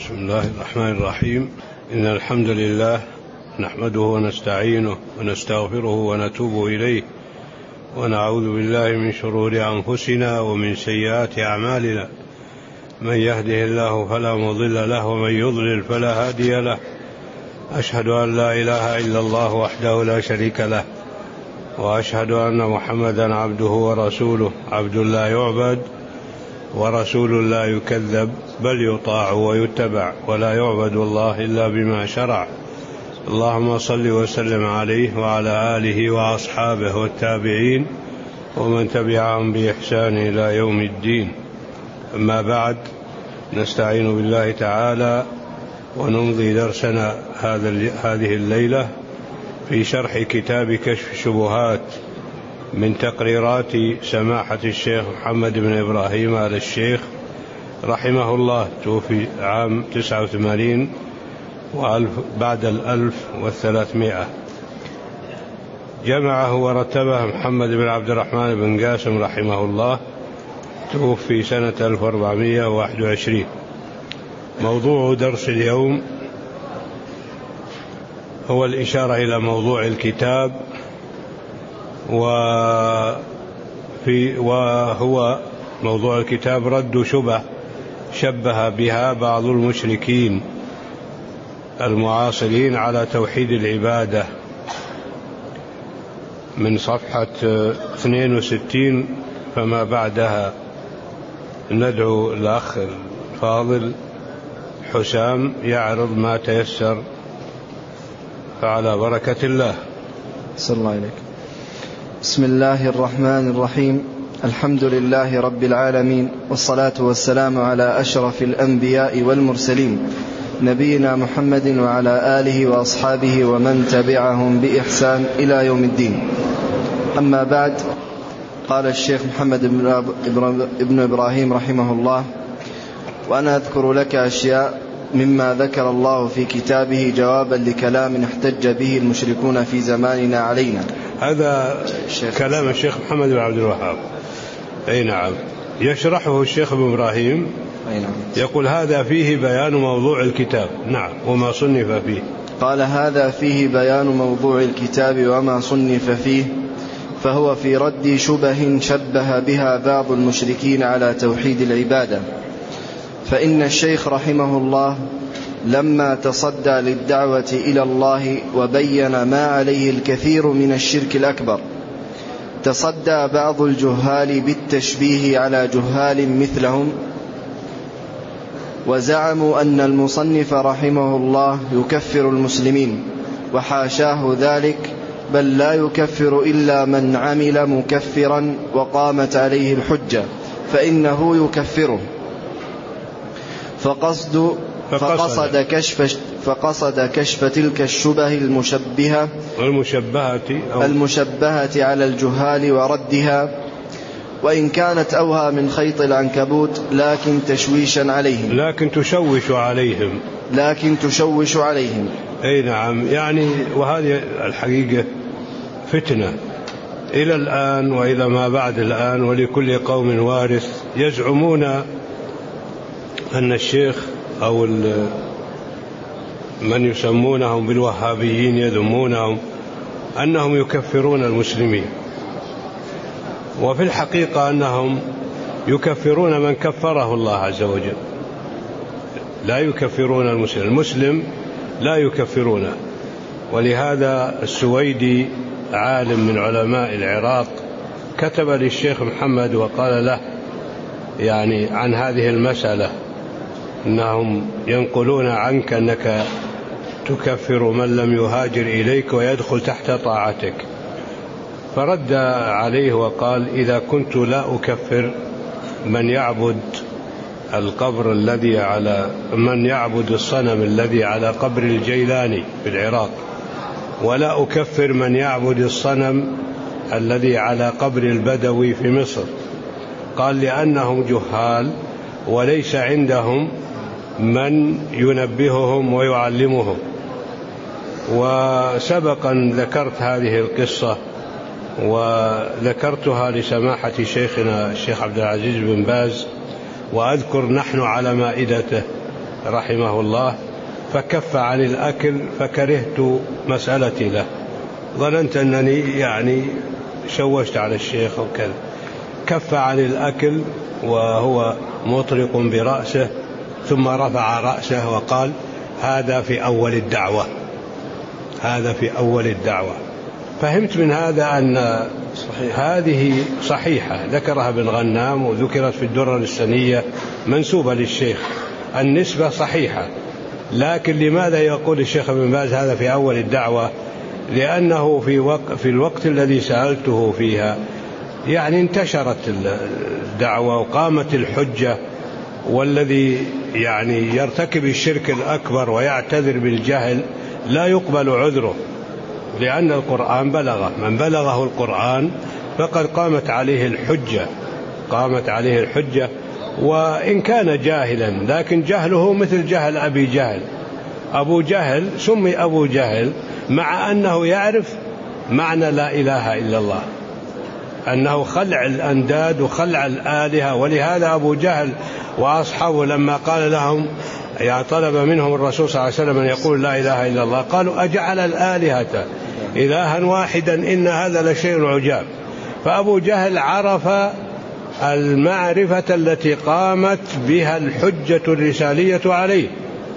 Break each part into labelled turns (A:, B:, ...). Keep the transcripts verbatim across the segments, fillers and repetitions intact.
A: بسم الله الرحمن الرحيم. إن الحمد لله نحمده ونستعينه ونستغفره ونتوب إليه ونعوذ بالله من شرور أنفسنا ومن سيئات أعمالنا. من يهده الله فلا مضل له ومن يضلل فلا هادي له. أشهد أن لا إله إلا الله وحده لا شريك له، وأشهد أن محمدا عبده ورسوله، عبد لا يعبد ورسول لا يكذب، بل يطاع ويتبع، ولا يعبد الله إلا بما شرع. اللهم صل وسلم عليه وعلى آله وأصحابه والتابعين ومن تبعهم بإحسان إلى يوم الدين. أما بعد، نستعين بالله تعالى ونمضي درسنا هذه الليلة في شرح كتاب كشف الشبهات من تقريرات سماحة الشيخ محمد بن إبراهيم آل الشيخ رحمه الله، توفي عام تسعة وثمانين وألف بعد الألف والثلاثمائة. جمعه ورتبه محمد بن عبد الرحمن بن قاسم رحمه الله، توفي سنة ألف وأربعمائة وواحد وعشرين. موضوع درس اليوم هو الإشارة إلى موضوع الكتاب، وفي وهو موضوع الكتاب رد شبه شبه بها بعض المشركين المعاصرين على توحيد العبادة، من صفحة اثنين وستين فما بعدها. ندعو الأخ الفاضل حسام يعرض ما تيسر، فعلى بركة الله.
B: صلى الله عليك. بسم الله الرحمن الرحيم. الحمد لله رب العالمين، والصلاة والسلام على أشرف الأنبياء والمرسلين، نبينا محمد وعلى آله وأصحابه ومن تبعهم بإحسان إلى يوم الدين. أما بعد، قال الشيخ محمد بن إبراهيم رحمه الله: وأنا أذكر لك أشياء مما ذكر الله في كتابه جوابا لكلام احتج به المشركون في زماننا علينا.
A: هذا كلام الشيخ محمد بن عبد الوهاب. أي نعم، يشرحه الشيخ ابن إبراهيم.
B: أي نعم.
A: يقول هذا فيه بيان موضوع الكتاب. نعم، وما صنف فيه.
B: قال: هذا فيه بيان موضوع الكتاب وما صنف فيه، فهو في رد شبه شبه بها بعض المشركين على توحيد العبادة. فإن الشيخ رحمه الله لما تصدى للدعوة إلى الله وبين ما عليه الكثير من الشرك الأكبر، تصدى بعض الجهال بالتشبيه على جهال مثلهم، وزعموا أن المصنف رحمه الله يكفر المسلمين، وحاشاه ذلك، بل لا يكفر إلا من عمل مكفرا وقامت عليه الحجة فإنه يكفره. فقصد فقصد كشف فقصد كشف تلك الشبه المشبهة
A: المشبهة
B: المشبهة على الجهال وردها، وإن كانت أوهى من خيط العنكبوت، لكن تشويشا عليهم
A: لكن تشوش عليهم
B: لكن تشوش عليهم
A: أي نعم. يعني وهذه الحقيقة فتنة إلى الآن وإلى ما بعد الآن، ولكل قوم وارث. يزعمون أن الشيخ أو من يسمونهم بالوهابيين يذمونهم أنهم يكفرون المسلمين، وفي الحقيقة أنهم يكفرون من كفره الله عز وجل، لا يكفرون المسلم. المسلم لا يكفرونه. ولهذا السويدي عالم من علماء العراق كتب للشيخ محمد وقال له يعني عن هذه المسألة أنهم ينقلون عنك أنك تكفر من لم يهاجر إليك ويدخل تحت طاعتك. فرد عليه وقال: إذا كنت لا أكفر من يعبد القبر الذي على من يعبد الصنم الذي على قبر الجيلاني في العراق، ولا أكفر من يعبد الصنم الذي على قبر البدوي في مصر، قال: لأنهم جهال وليس عندهم من ينبههم ويعلمهم. وسبقا ذكرت هذه القصة وذكرتها لسماحة شيخنا الشيخ عبد العزيز بن باز، وأذكر نحن على مائدته رحمه الله، فكف عن الأكل فكرهت مسألتي له، ظننت أنني يعني شوشت على الشيخ وكذا. كف عن الأكل وهو مطرق برأسه، ثم رفع رأسه وقال: هذا في أول الدعوة، هذا في أول الدعوة. فهمت من هذا أن صحيح. هذه صحيحة، ذكرها ابن غنام وذكرت في الدرر السنية منسوبة للشيخ، النسبة صحيحة. لكن لماذا يقول الشيخ ابن باز هذا في أول الدعوة؟ لأنه في, وق... في الوقت الذي سألته فيها يعني انتشرت الدعوة وقامت الحجة، والذي يعني يرتكب الشرك الأكبر ويعتذر بالجهل لا يقبل عذره، لأن القرآن بلغه، من بلغه القرآن فقد قامت عليه الحجة، قامت عليه الحجة. وإن كان جاهلا لكن جهله مثل جهل أبي جهل. أبو جهل سمي أبو جهل مع أنه يعرف معنى لا إله إلا الله، أنه خلع الأنداد وخلع الآلهة. ولهذا أبو جهل وأصحابه لما قال لهم يعني طلب منهم الرسول صلى الله عليه وسلم أن يقول لا إله إلا الله، قالوا: أجعل الآلهة إلها واحدا إن هذا لشيء عجاب. فأبو جهل عرف المعرفة التي قامت بها الحجة الرسالية عليه،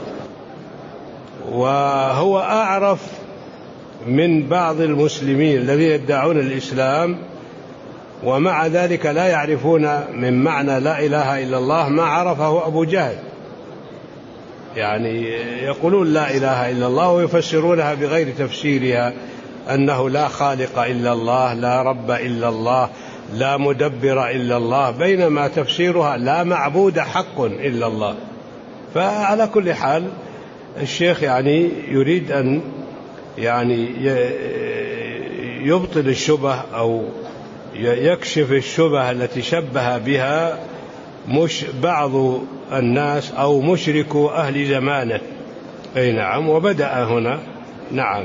A: وهو أعرف من بعض المسلمين الذين يدعون الإسلام ومع ذلك لا يعرفون من معنى لا إله إلا الله ما عرفه أبو جهل. يعني يقولون لا إله إلا الله ويفسرونها بغير تفسيرها، أنه لا خالق إلا الله، لا رب إلا الله، لا مدبر إلا الله، بينما تفسيرها لا معبود حق إلا الله. فعلى كل حال الشيخ يعني يريد أن يعني يبطل الشبه أو يكشف الشبه التي شبه بها مش بعض الناس أو مشركو أهل زمانه. أي نعم. وبدأ هنا. نعم.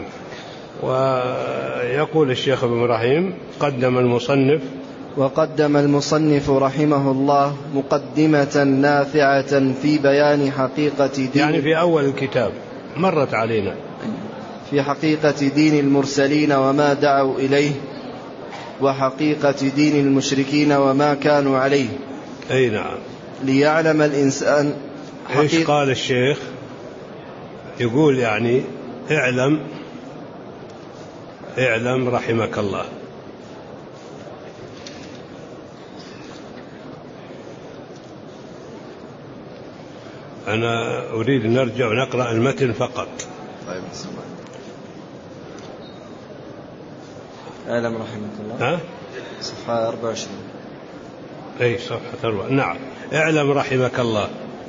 A: ويقول الشيخ ابن إبراهيم: قدم المصنف
B: وقدم المصنف رحمه الله مقدمة نافعة في بيان حقيقة دين،
A: يعني في أول الكتاب مرت علينا،
B: في حقيقة دين المرسلين وما دعوا إليه، وحقيقة دين المشركين وما كانوا عليه.
A: أي نعم.
B: ليعلم الإنسان
A: إيش قال الشيخ؟ يقول يعني اعلم اعلم رحمك الله. أنا أريد أن نرجع ونقرأ المتن فقط.
B: طيب بسم الله. اعلم رحمك الله.
A: ها؟
B: صفحة أربعة وعشرين.
A: أي صفحة أربعة. نعم. اعلم رحمك الله.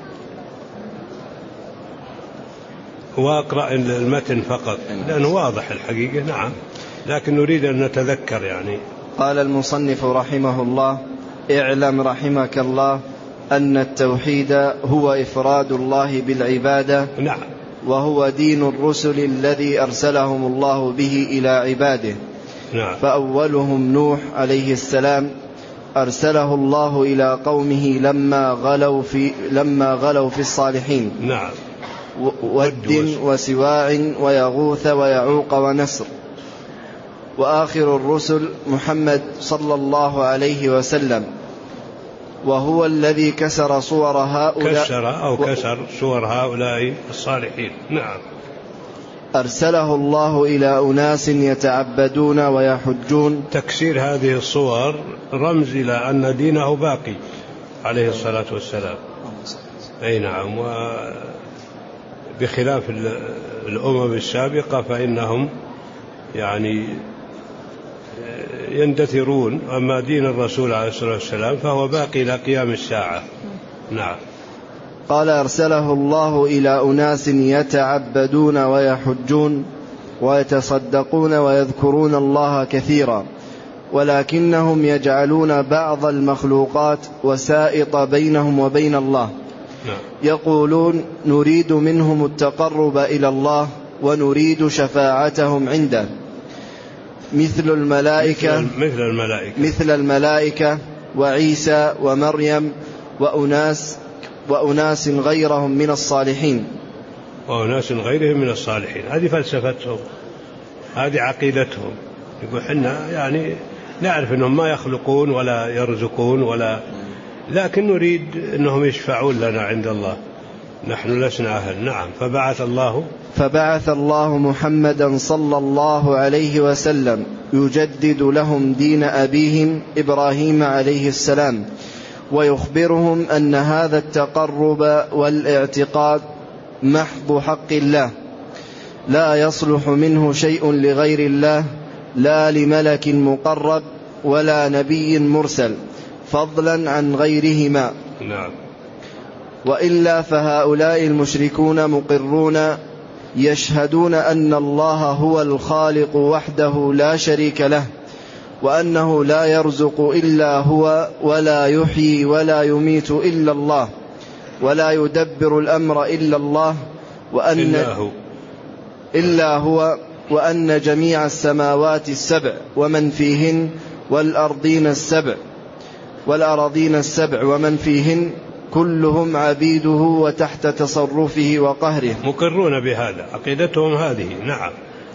A: وأقرأ المتن فقط لأنه واضح الحقيقة. نعم. لكن نريد أن نتذكر يعني.
B: قال المصنف رحمه الله: اعلم رحمك الله أن التوحيد هو إفراد الله بالعبادة.
A: نعم.
B: وهو دين الرسل الذي أرسلهم الله به إلى عباده.
A: نعم.
B: فأولهم نوح عليه السلام أرسله الله إلى قومه لما غلوا في, لما غلوا في الصالحين.
A: نعم.
B: ود وسواع ويغوث ويعوق ونسر. وآخر الرسل محمد صلى الله عليه وسلم، وهو الذي كسر صور هؤلاء
A: كسر أو كسر صور هؤلاء الصالحين. نعم.
B: أرسله الله إلى أناس يتعبدون ويحجون.
A: تكسير هذه الصور رمز إلى أن دينه باقي عليه الصلاة والسلام. أي نعم. وبخلاف الأمم السابقة فإنهم يعني يندثرون، أما دين الرسول عليه الصلاة والسلام فهو باقي إلى قيام الساعة. نعم.
B: قال: أرسله الله إلى أناس يتعبدون ويحجون ويتصدقون ويذكرون الله كثيرا، ولكنهم يجعلون بعض المخلوقات وسائط بينهم وبين الله.
A: نعم.
B: يقولون: نريد منهم التقرب إلى الله ونريد شفاعتهم عنده، مثل الملائكة
A: مثل الملائكة
B: مثل الملائكة وعيسى ومريم وأناس وأناس غيرهم من الصالحين.
A: وأناس غيرهم من الصالحين، هذه فلسفتهم، هذه عقيدتهم. يقول حنا يعني نعرف أنهم ما يخلقون ولا يرزقون ولا، لكن نريد أنهم يشفعون لنا عند الله، نحن لسنا أهل. نعم. فبعث الله
B: فبعث الله محمدا صلى الله عليه وسلم يجدد لهم دين أبيهم إبراهيم عليه السلام، ويخبرهم أن هذا التقرب والاعتقاد محض حق الله، لا يصلح منه شيء لغير الله، لا لملك مقرب ولا نبي مرسل، فضلا عن غيرهما.
A: نعم.
B: وإلا فهؤلاء المشركون مقرون يشهدون أن الله هو الخالق وحده لا شريك له، وأنه لا يرزق إلا هو، ولا يحيي ولا يميت إلا الله، ولا يدبر الأمر إلا الله، وأن
A: إلا هو,
B: إلا هو وأن جميع السماوات السبع ومن فيهن والأرضين السبع والأراضين السبع ومن فيهن كلهم عبيده وتحت تصرفه وقهره.
A: مقرون بهذا، عقيدتهم هذه. نعم.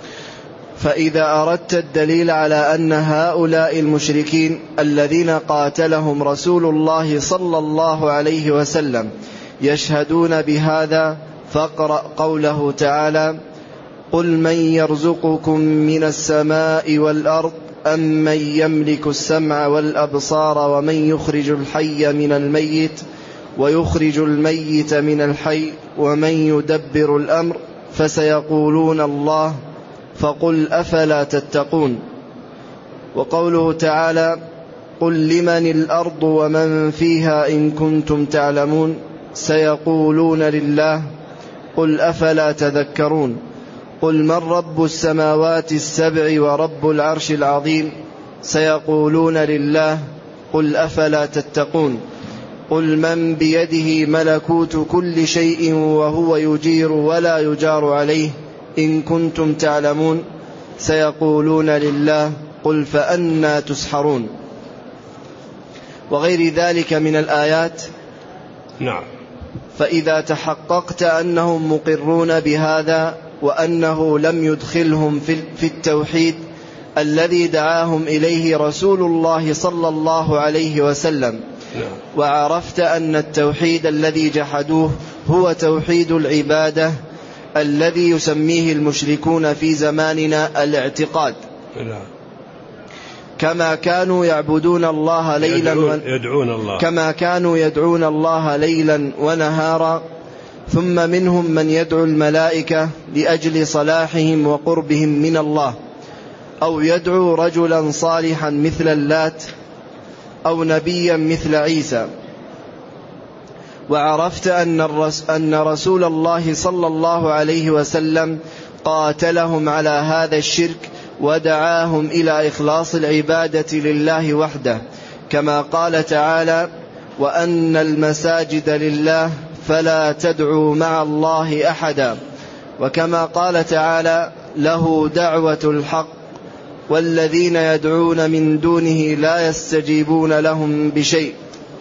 B: فإذا أردت الدليل على أن هؤلاء المشركين الذين قاتلهم رسول الله صلى الله عليه وسلم يشهدون بهذا، فاقرأ قوله تعالى: قل من يرزقكم من السماء والأرض أم من يملك السمع والأبصار ومن يخرج الحي من الميت ويخرج الميت من الحي ومن يدبر الأمر، فسيقولون الله، فقل أفلا تتقون. وقوله تعالى: قل لمن الأرض ومن فيها إن كنتم تعلمون، سيقولون لله، قل أفلا تذكرون. قل من رب السماوات السبع ورب العرش العظيم، سيقولون لله، قل أفلا تتقون. قل من بيده ملكوت كل شيء وهو يجير ولا يجار عليه إن كنتم تعلمون، سيقولون لله، قل فأنى تسحرون. وغير ذلك من الآيات.
A: نعم.
B: فإذا تحققت أنهم مقرون بهذا وأنه لم يدخلهم في التوحيد الذي دعاهم إليه رسول الله صلى الله عليه وسلم، وعرفت أن التوحيد الذي جحدوه هو توحيد العبادة الذي يسميه المشركون في زماننا الاعتقاد، كما كانوا يعبدون الله ليلا
A: يدعون, يدعون الله
B: كما كانوا يدعون الله ليلا ونهارا، ثم منهم من يدعو الملائكة لأجل صلاحهم وقربهم من الله، أو يدعو رجلا صالحا مثل اللات، أو نبيا مثل عيسى. وعرفت أن رسول الله صلى الله عليه وسلم قاتلهم على هذا الشرك ودعاهم إلى إخلاص العبادة لله وحده، كما قال تعالى: وأن المساجد لله فلا تدعوا مع الله أحدا، وكما قال تعالى: له دعوة الحق والذين يدعون من دونه لا يستجيبون لهم بشيء.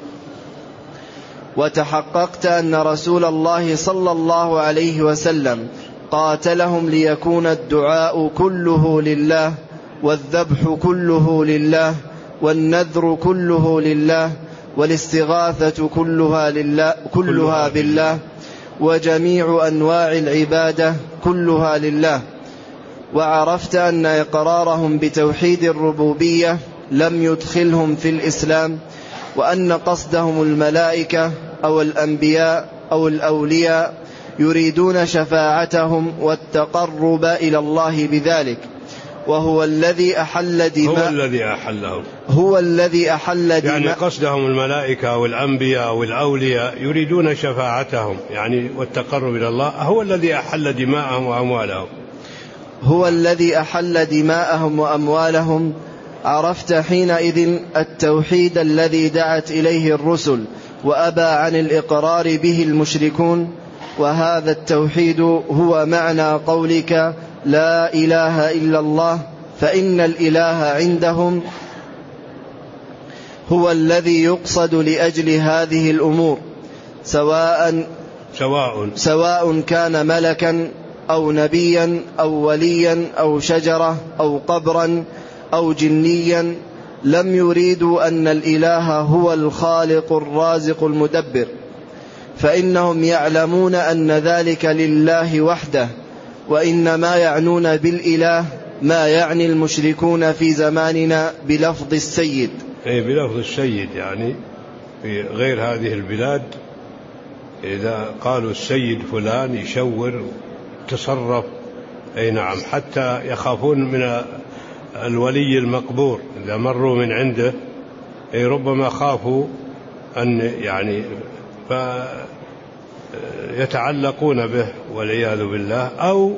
B: وتحققت أن رسول الله صلى الله عليه وسلم قاتلهم ليكون الدعاء كله لله، والذبح كله لله، والنذر كله لله، والاستغاثة كلها, لله كلها بالله، وجميع أنواع العبادة كلها لله. وعرفت أن إقرارهم بتوحيد الربوبية لم يدخلهم في الإسلام، وأن قصدهم الملائكة أو الأنبياء أو الأولياء يريدون شفاعتهم والتقرب إلى الله بذلك، وهو الذي أحل دماء
A: هو الذي أحلهم
B: هو الذي أحل دماء
A: يعني قصدهم الملائكة أو الأنبياء أو الأولياء يريدون شفاعتهم يعني والتقرب إلى الله، هو الذي أحل دماءهم وأموالهم
B: هو الذي أحل دماءهم وأموالهم. عرفت حينئذ التوحيد الذي دعت إليه الرسل وأبى عن الإقرار به المشركون، وهذا التوحيد هو معنى قولك لا إله إلا الله، فإن الإله عندهم هو الذي يقصد لأجل هذه الأمور، سواء
A: سواء
B: سواء كان ملكا أو نبيا أو وليا أو شجرة أو قبرا أو جنيا لم يريدوا أن الإله هو الخالق الرازق المدبر، فإنهم يعلمون أن ذلك لله وحده، وإنما يعنون بالإله ما يعني المشركون في زماننا بلفظ السيد.
A: أي بلفظ السيد، يعني في غير هذه البلاد إذا قالوا السيد فلان يشور تصرف، أي نعم، حتى يخافون من الولي المقبور إذا مروا من عنده، أي ربما خافوا أن يعني فيتعلقون به والعياذ بالله، أو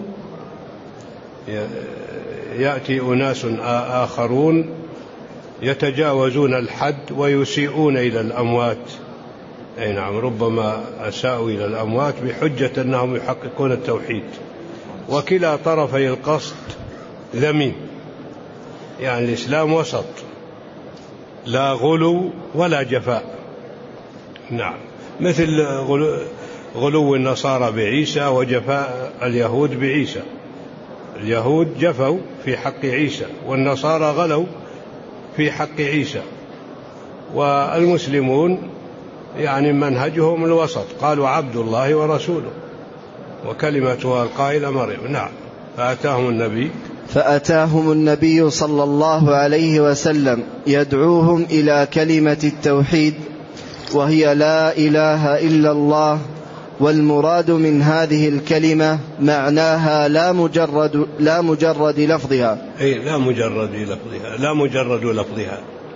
A: يأتي أناس آخرون يتجاوزون الحد ويسيئون إلى الأموات، أي نعم، ربما أساءوا إلى الأموات بحجة أنهم يحققون التوحيد. وكلا طرفي القصد ذميم، يعني الإسلام وسط، لا غلو ولا جفاء. نعم، مثل غلو, غلو النصارى بعيسى وجفاء اليهود بعيسى. اليهود جفوا في حق عيسى، والنصارى غلوا في حق عيسى، والمسلمون يعني منهجهم الوسط، قالوا عبد الله ورسوله وكلمتها القائلة مريم. نعم، فأتاهم النبي
B: فأتاهم النبي صلى الله عليه وسلم يدعوهم إلى كلمة التوحيد، وهي لا إله إلا الله، والمراد من هذه الكلمة معناها لا مجرد لا مجرد لفظها،
A: أي لا مجرد لفظها لا مجرد لفظها.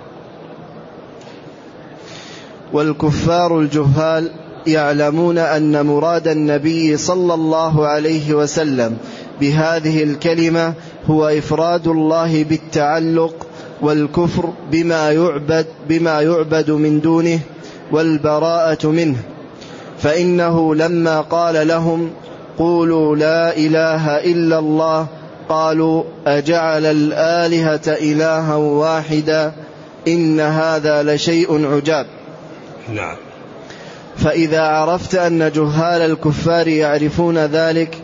B: والكفار الجهال يعلمون أن مراد النبي صلى الله عليه وسلم بهذه الكلمة هو إفراد الله بالتعلق، والكفر بما يعبد بما يعبد من دونه، والبراءة منه. فإنه لما قال لهم قولوا لا إله إلا الله قالوا أجعل الآلهة إلها واحدا إن هذا لشيء عجاب.
A: نعم.
B: فإذا عرفت أن جهال الكفار يعرفون ذلك،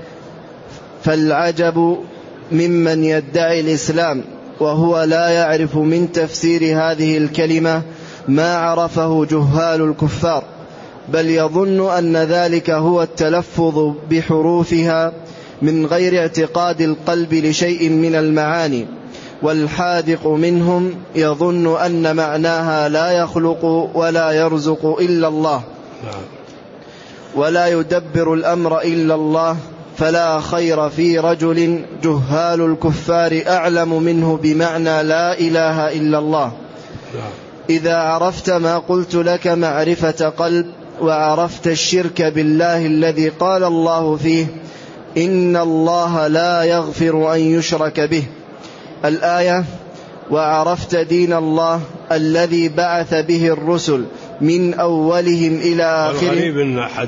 B: فالعجب ممن يدعي الإسلام وهو لا يعرف من تفسير هذه الكلمة ما عرفه جهال الكفار، بل يظن أن ذلك هو التلفظ بحروفها من غير اعتقاد القلب لشيء من المعاني، والحاذق منهم يظن أن معناها لا يخلق ولا يرزق إلا الله، ولا يدبر الأمر إلا الله. فلا خير في رجل جهال الكفار أعلم منه بمعنى لا إله إلا الله. إذا عرفت ما قلت لك معرفة قلب، وعرفت الشرك بالله الذي قال الله فيه إن الله لا يغفر أن يشرك به الآية، وعرفت دين الله الذي بعث به الرسل من أولهم إلى آخرهم.
A: الغريب أن أحد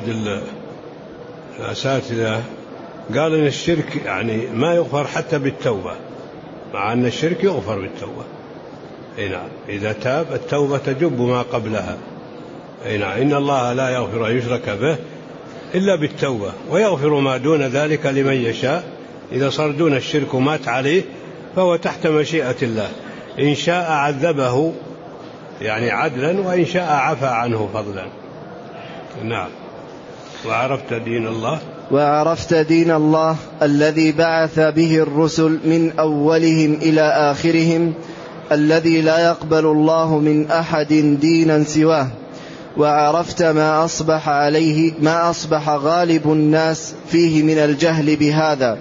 A: الأساتذة قال أن الشرك يعني ما يغفر حتى بالتوبة، مع أن الشرك يغفر بالتوبة. أي نعم، إذا تاب التوبة تجب ما قبلها. أي نعم، إن الله لا يغفر أن يشرك به إلا بالتوبة، ويغفر ما دون ذلك لمن يشاء. إذا صار دون الشرك ومات عليه فهو تحت مشيئة الله، إن شاء عذبه يعني عدلا، وإن شاء عفى عنه فضلا. نعم. وعرفت دين الله
B: وعرفت دين الله الذي بعث به الرسل من أولهم إلى آخرهم، الذي لا يقبل الله من أحد دينا سواه. وعرفت ما أصبح عليه ما أصبح غالب الناس فيه من الجهل بهذا.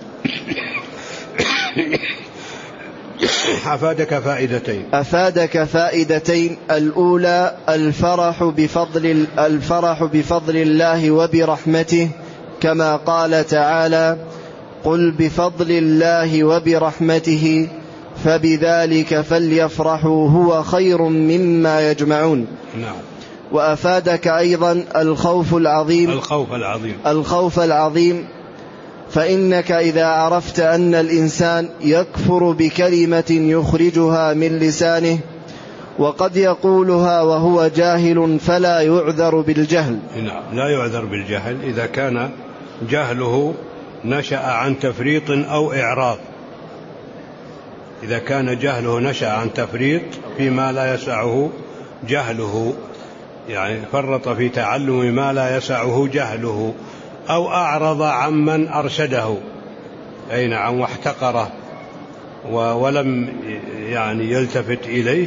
A: أفادك فائدتين
B: أفادك فائدتين الأولى الفرح بفضل الفرح بفضل الله وبرحمته، كما قال تعالى قل بفضل الله وبرحمته فبذلك فليفرحوا هو خير مما يجمعون.
A: نعم.
B: وأفادك أيضا الخوف العظيم
A: الخوف العظيم
B: الخوف العظيم فإنك إذا عرفت أن الإنسان يكفر بكلمة يخرجها من لسانه وقد يقولها وهو جاهل فلا يعذر بالجهل.
A: نعم، لا يعذر بالجهل إذا كان جهله نشأ عن تفريط أو إعراض. إذا كان جهله نشأ عن تفريط فيما لا يسعه جهله، يعني فرط في تعلم ما لا يسعه جهله، أو أعرض عمن أرشده، أي نعم، واحتقره ولم يعني يلتفت إليه،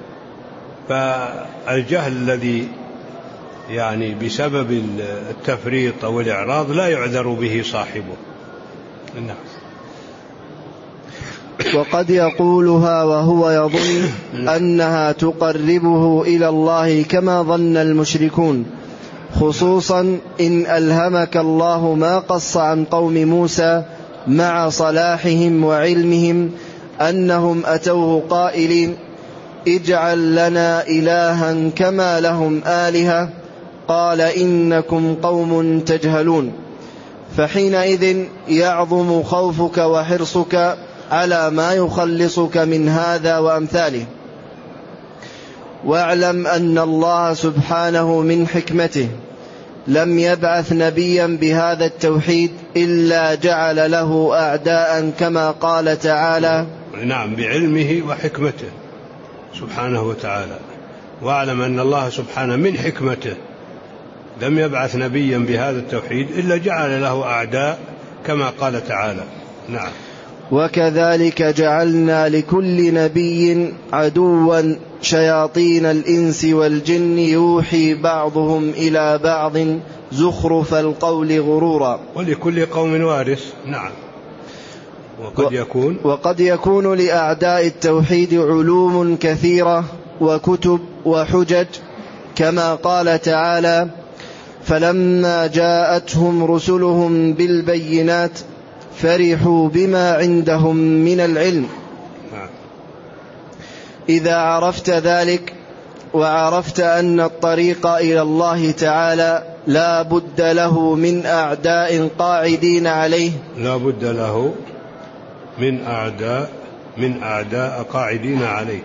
A: فالجهل الذي يعني بسبب التفريط أو الإعراض لا يعذر به صاحبه. نعم.
B: وقد يقولها وهو يظن أنها تقربه إلى الله كما ظن المشركون، خصوصا إن ألهمك الله ما قص عن قوم موسى مع صلاحهم وعلمهم أنهم أتوه قائلين اجعل لنا إلها كما لهم آلهة، قال إنكم قوم تجهلون. فحينئذ يعظم خوفك وحرصك على ما يخلصك من هذا وأمثاله. واعلم أن الله سبحانه من حكمته لم يبعث نبيا بهذا التوحيد إلا جعل له أعداء كما قال تعالى.
A: نعم، بعلمه وحكمته سبحانه وتعالى. واعلم أن الله سبحانه من حكمته لم يبعث نبيا بهذا التوحيد إلا جعل له أعداء كما قال تعالى. نعم.
B: وكذلك جعلنا لكل نبي عدوا شياطين الإنس والجن يوحي بعضهم إلى بعض زخرف القول غرورا.
A: ولكل قوم وارث. نعم. وقد يكون
B: وقد يكون لأعداء التوحيد علوم كثيرة وكتب وحجج، كما قال تعالى فلما جاءتهم رسلهم بالبينات فرحوا بما عندهم من العلم. إذا عرفت ذلك وعرفت أن الطريق إلى الله تعالى لا بد له من أعداء قاعدين عليه
A: لا بد له من أعداء من أعداء قاعدين عليه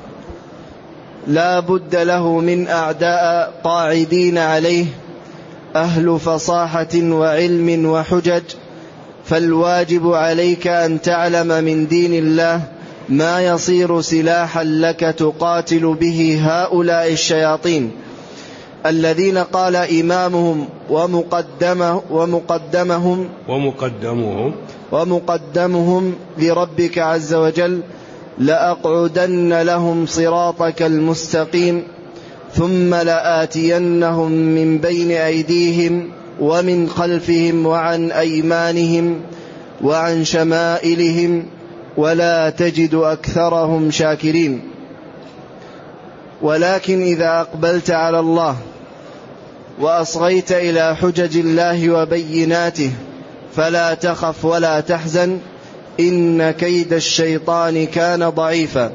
B: لا بد له من أعداء قاعدين عليه أهل فصاحة وعلم وحجج، فالواجب عليك أن تعلم من دين الله ما يصير سلاحا لك تقاتل به هؤلاء الشياطين الذين قال إمامهم ومقدمه ومقدمهم
A: ومقدمهم
B: ومقدمهم لربك عز وجل لأقعدن لهم صراطك المستقيم ثم لآتينهم من بين أيديهم ومن خلفهم وعن أيمانهم وعن شمائلهم ولا تجد أكثرهم شاكرين. ولكن إذا أقبلت على الله وأصغيت إلى حجج الله وبيناته فلا تخف ولا تحزن، إن كيد الشيطان كان ضعيفا.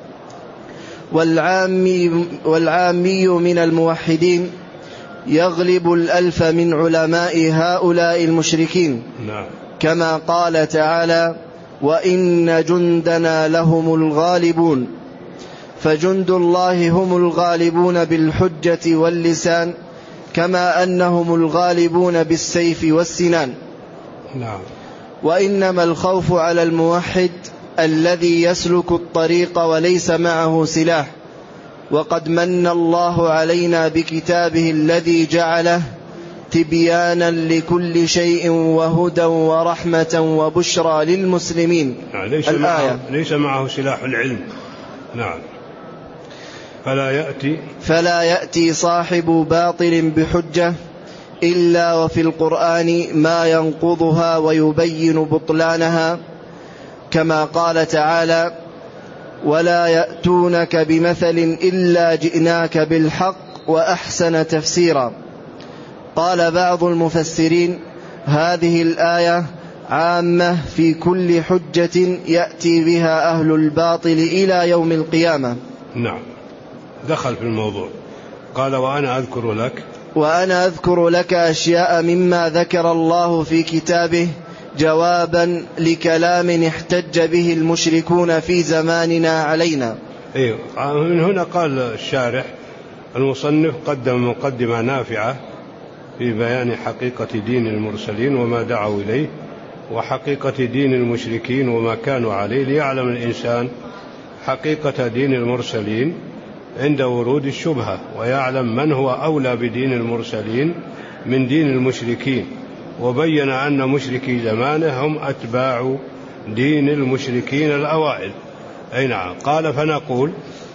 B: والعامي, والعامي من الموحدين يغلب الألف من علماء هؤلاء المشركين.
A: نعم.
B: كما قال تعالى وإن جندنا لهم الغالبون، فجند الله هم الغالبون بالحجة واللسان كما أنهم الغالبون بالسيف والسنان.
A: نعم.
B: وإنما الخوف على الموحد الذي يسلك الطريق وليس معه سلاح، وقد من الله علينا بكتابه الذي جعله تبيانا لكل شيء وهدى ورحمة وبشرى للمسلمين.
A: ليس الآية معه ليس معه سلاح العلم. نعم. فلا يأتي
B: فلا يأتي صاحب باطل بحجة إلا وفي القرآن ما ينقضها ويبين بطلانها، كما قال تعالى ولا يأتونك بمثل إلا جئناك بالحق وأحسن تفسيرا. قال بعض المفسرين هذه الآية عامة في كل حجة يأتي بها أهل الباطل إلى يوم القيامة.
A: نعم، دخل في الموضوع. قال وأنا أذكر لك
B: وأنا أذكر لك أشياء مما ذكر الله في كتابه جوابا لكلام احتج به المشركون في زماننا علينا.
A: أيوه. من هنا قال الشارح المصنف قدم مقدمة نافعة في بيان حقيقة دين المرسلين وما دعوا إليه وحقيقة دين المشركين وما كانوا عليه، ليعلم الإنسان حقيقة دين المرسلين عند ورود الشبهة، ويعلم من هو أولى بدين المرسلين من دين المشركين. وبين أن مشركي زمانه هم أتباع دين المشركين الأوائل. أي نعم. قال فنقول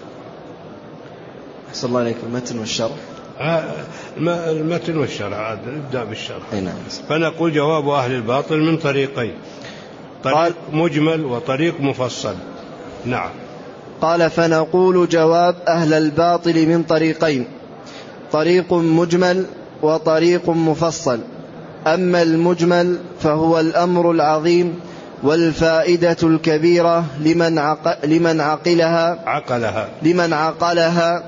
B: أحسن الله عليك. المتن والشرح.
A: المتن والشرح نبدأ بالشرح.
B: نعم.
A: فنقول جواب أهل الباطل من طريقين، طريق مجمل وطريق مفصل. نعم.
B: قال فنقول جواب أهل الباطل من طريقين، طريق مجمل وطريق مفصل. أما المجمل فهو الأمر العظيم والفائدة الكبيرة لمن عق... لمن عقلها
A: عقلها
B: لمن عقلها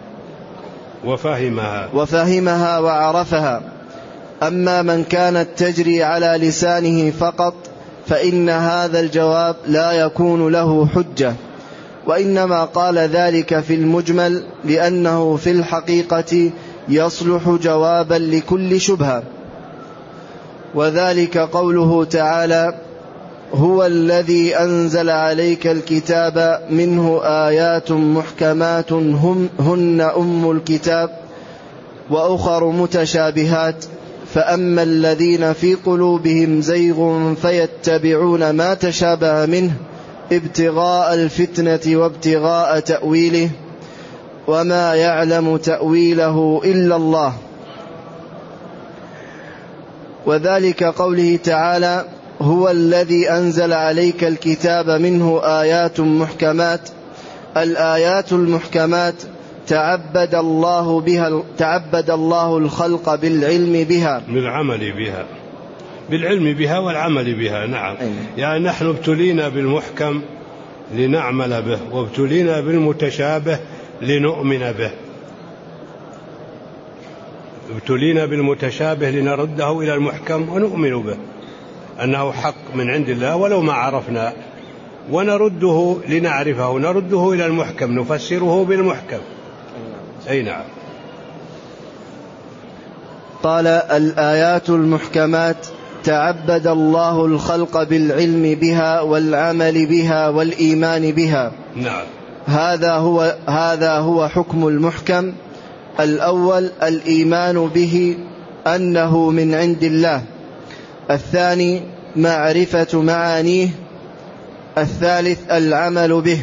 A: وفهمها
B: وفهمها وعرفها. أما من كانت تجري على لسانه فقط فإن هذا الجواب لا يكون له حجة، وإنما قال ذلك في المجمل لأنه في الحقيقة يصلح جوابا لكل شبهة، وذلك قوله تعالى: هو الذي أنزل عليك الكتاب منه آيات محكمات هن أم الكتاب وأخر متشابهات، فأما الذين في قلوبهم زيغ فيتبعون ما تشابه منه ابتغاء الفتنة وابتغاء تأويله وما يعلم تأويله إلا الله. وذلك قوله تعالى: هو الذي أنزل عليك الكتاب منه آيات محكمات. الآيات المحكمات تعبد الله بها تعبد الله الخلق بالعلم بها
A: بالعمل بها بالعلم بها والعمل بها. نعم. يعني نحن ابتلينا بالمحكم لنعمل به، وابتلينا بالمتشابه لنؤمن به. ابتلينا بالمتشابه لنرده إلى المحكم ونؤمن به أنه حق من عند الله ولو ما عرفنا، ونرده لنعرفه نرده إلى المحكم نفسره بالمحكم. أي نعم.
B: قال: الآيات المحكمات تعبد الله الخلق بالعلم بها والعمل بها والإيمان بها.
A: نعم.
B: هذا هو هذا هو حكم المحكم. الأول الإيمان به أنه من عند الله، الثاني معرفة معانيه، الثالث العمل به.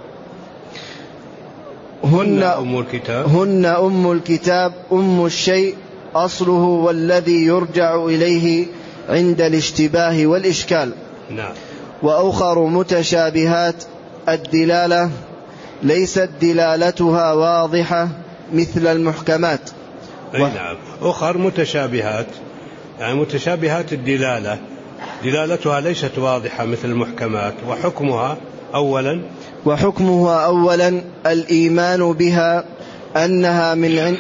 A: هن أم الكتاب
B: هن أم الكتاب، أم الشيء أصله والذي يرجع إليه عند الاشتباه والإشكال.
A: نعم.
B: وأخر متشابهات الدلالة ليست دلالتها واضحة مثل المحكمات.
A: أي نعم. أخر متشابهات يعني متشابهات الدلالة دلالتها ليست واضحة مثل المحكمات. وحكمها أولا
B: وحكمها أولا الإيمان بها أنها من عند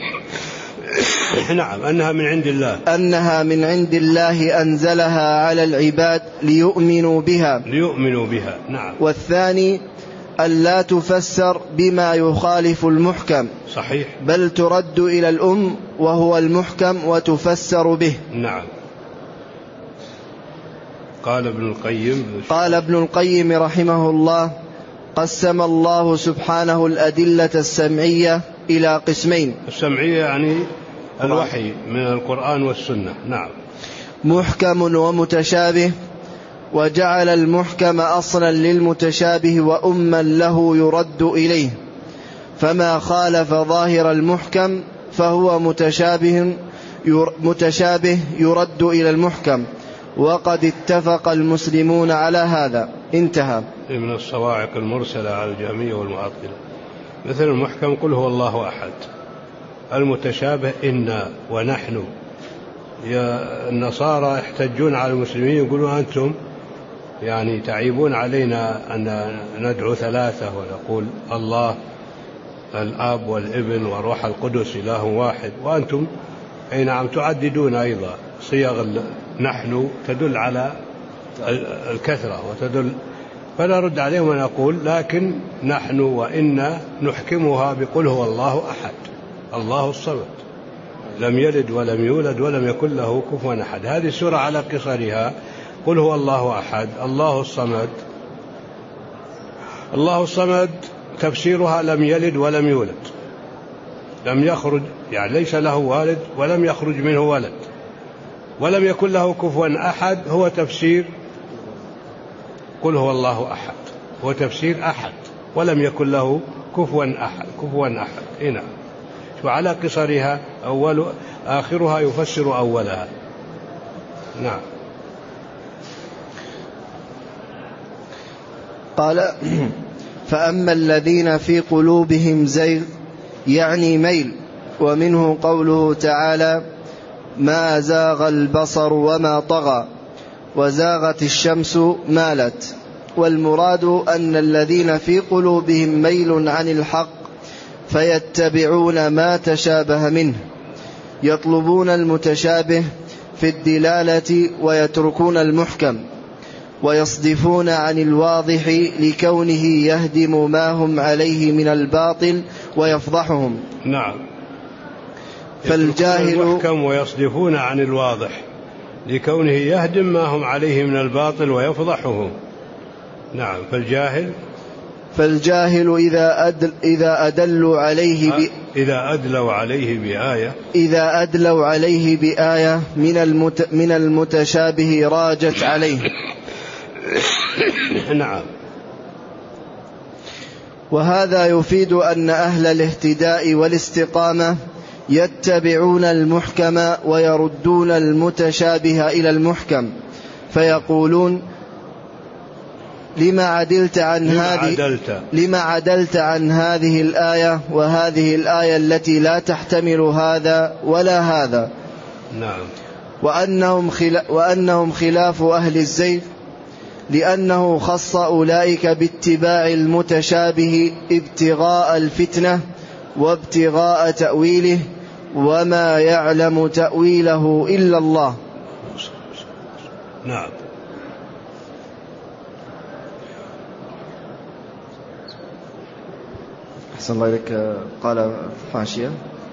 A: نعم أنها من عند الله
B: أنها من عند الله أنزلها على العباد ليؤمنوا بها
A: ليؤمنوا بها. نعم.
B: والثاني ألا تفسر بما يخالف المحكم.
A: صحيح.
B: بل ترد إلى الأم وهو المحكم وتفسر به.
A: نعم. قال ابن القيم
B: قال ابن القيم رحمه الله: قسم الله سبحانه الأدلة السمعية إلى قسمين.
A: السمعية يعني الوحي من القرآن والسنة. نعم.
B: محكم ومتشابه، وجعل المحكم أصلا للمتشابه وأما له يرد إليه، فما خالف ظاهر المحكم فهو متشابه متشابه يرد إلى المحكم، وقد اتفق المسلمون على هذا. انتهى.
A: من الصواعق المرسلة على الجهمية والمعطلة. مثل المحكم قل هو الله أحد، المتشابه إنا ونحن. يا النصارى يحتجون على المسلمين يقولون أنتم يعني تعيبون علينا أن ندعو ثلاثة ونقول الله الآب والابن والروح القدس إله واحد، وأنتم أي نعم تعددون أيضا صيغ نحن تدل على الكثرة وتدل فنرد عليهم ونقول لكن نحن وإنا نحكمها بقل هو الله أحد الله الصمد لم يلد ولم يولد ولم يكن له كفوا أحد. هذه السورة على قصرها قل هو الله أحد الله الصمد. الله الصمد تفسيرها لم يلد ولم يولد لم يخرج يعني ليس له والد ولم يخرج منه ولد ولم يكن له كفوا أحد هو تفسير قل هو الله أحد هو تفسير أحد ولم يكن له كفوا أحد كفوا أحد هنا. وعلى قصرها أول آخرها يفسر أولها. نعم.
B: قال فأما الذين في قلوبهم زيغ يعني ميل، ومنه قوله تعالى ما زاغ البصر وما طغى وزاغت الشمس مالت. والمراد أن الذين في قلوبهم ميل عن الحق فيتبعون ما تشابه منه يطلبون المتشابه في الدلالة ويتركون المحكم ويصدفون عن الواضح لكونه يهدم ما هم عليه من الباطل ويفضحهم.
A: نعم.
B: فالجاهل
A: المحكم ويصدفون عن الواضح لكونه يهدم ما هم عليه من الباطل ويفضحهم. نعم. فالجاهل
B: فالجاهل إذا أدل إذا أدلوا عليه ب...
A: إذا أدلوا عليه بآية
B: إذا أدلوا عليه بآية من المت... من المتشابه راجت عليه.
A: نعم.
B: وهذا يفيد أن أهل الاهتداء والاستقامة يتبعون المحكم ويردون المتشابه إلى المحكم فيقولون لما عدلت عن
A: لما
B: هذه
A: عدلت. لما
B: عدلت عن هذه الآية وهذه الآية التي لا تحتمل هذا ولا هذا.
A: نعم.
B: وأنهم, خلا وأنهم خلاف أهل الزيغ لأنه خص أولئك باتباع المتشابه ابتغاء الفتنة وابتغاء تأويله وما يعلم تأويله إلا الله.
A: نعم.
B: أحسن الله إليك. قال حاشية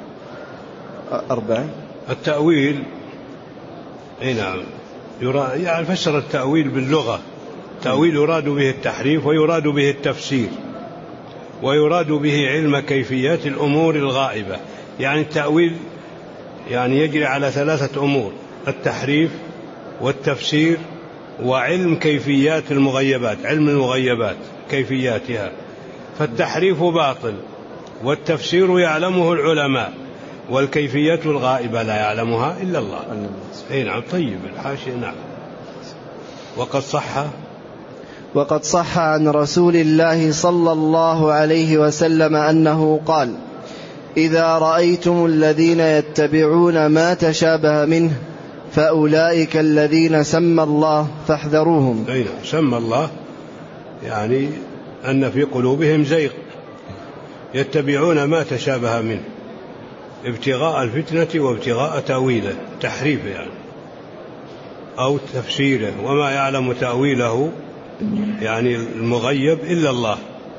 B: أربعة
A: التأويل. اي نعم. يعني فسر التأويل باللغة تأويل يراد به التحريف ويراد به التفسير ويراد به علم كيفيات الأمور الغائبة. يعني التأويل يعني يجري على ثلاثة أمور التحريف والتفسير وعلم كيفيات المغيبات علم المغيبات كيفياتها. فالتحريف باطل والتفسير يعلمه العلماء والكيفيات الغائبة لا يعلمها إلا الله. أي نعم. طيب الحاشية. نعم. وقد صح
B: وقد صح عن رسول الله صلى الله عليه وسلم أنه قال إذا رأيتم الذين يتبعون ما تشابه منه فأولئك الذين سمى الله فاحذروهم.
A: أي نعم. سمى الله يعني أن في قلوبهم زيغ يتبعون ما تشابه منه ابتغاء الفتنة وابتغاء تأويله تحريفه يعني أو تفسيره وما يعلم تأويله يعني المغيب إلا الله.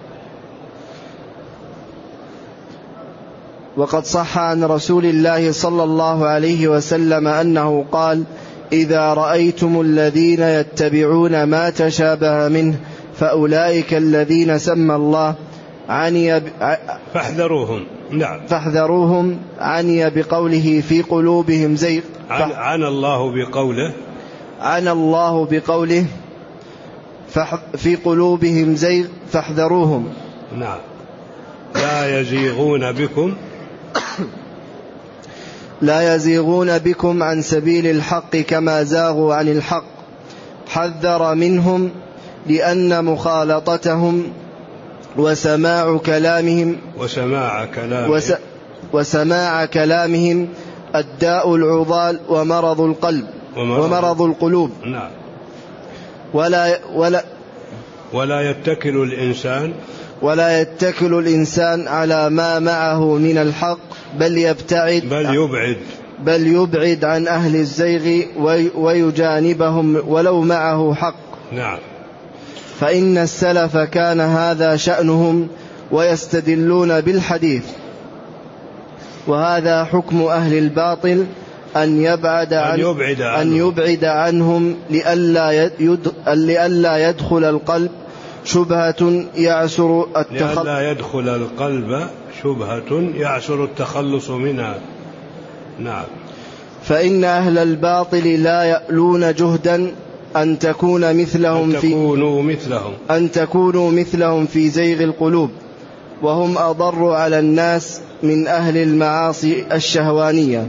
B: وقد صح عن رسول الله صلى الله عليه وسلم أنه قال إذا رأيتم الذين يتبعون ما تشابه منه فأولئك الذين سمى الله عني ب...
A: فاحذروهم. نعم.
B: فاحذروهم عني بقوله في قلوبهم زيغ.
A: عن... عن الله بقوله
B: عن الله بقوله فح... في قلوبهم زيغ فاحذروهم.
A: نعم. لا يزيغون بكم
B: لا يزيغون بكم عن سبيل الحق كما زاغوا عن الحق. حذر منهم لأن مخالطتهم وسماع كلامهم
A: وسماع كلامهم
B: وس وسماع كلامهم الداء العضال ومرض القلب ومرض, ومرض القلوب.
A: نعم.
B: ولا ولا
A: ولا يتكل الإنسان
B: ولا يتكل الإنسان على ما معه من الحق بل يبتعد
A: بل يبعد
B: بل يبعد عن أهل الزيغ ويجانبهم ولو معه حق.
A: نعم.
B: فإن السلف كان هذا شأنهم ويستدلون بالحديث. وهذا حكم أهل الباطل أن يبعد, عن
A: أن يبعد,
B: أن يبعد عنهم لئلا, يد لئلا يدخل القلب شبهة يعسر التخلص
A: لئلا يدخل القلب شبهة يعسر التخلص منها. نعم.
B: فإن أهل الباطل لا يألون جهدا أن تكون مثلهم
A: أن تكونوا مثلهم
B: أن تكونوا مثلهم في زيغ القلوب، وهم أضر على الناس من أهل المعاصي الشهوانية.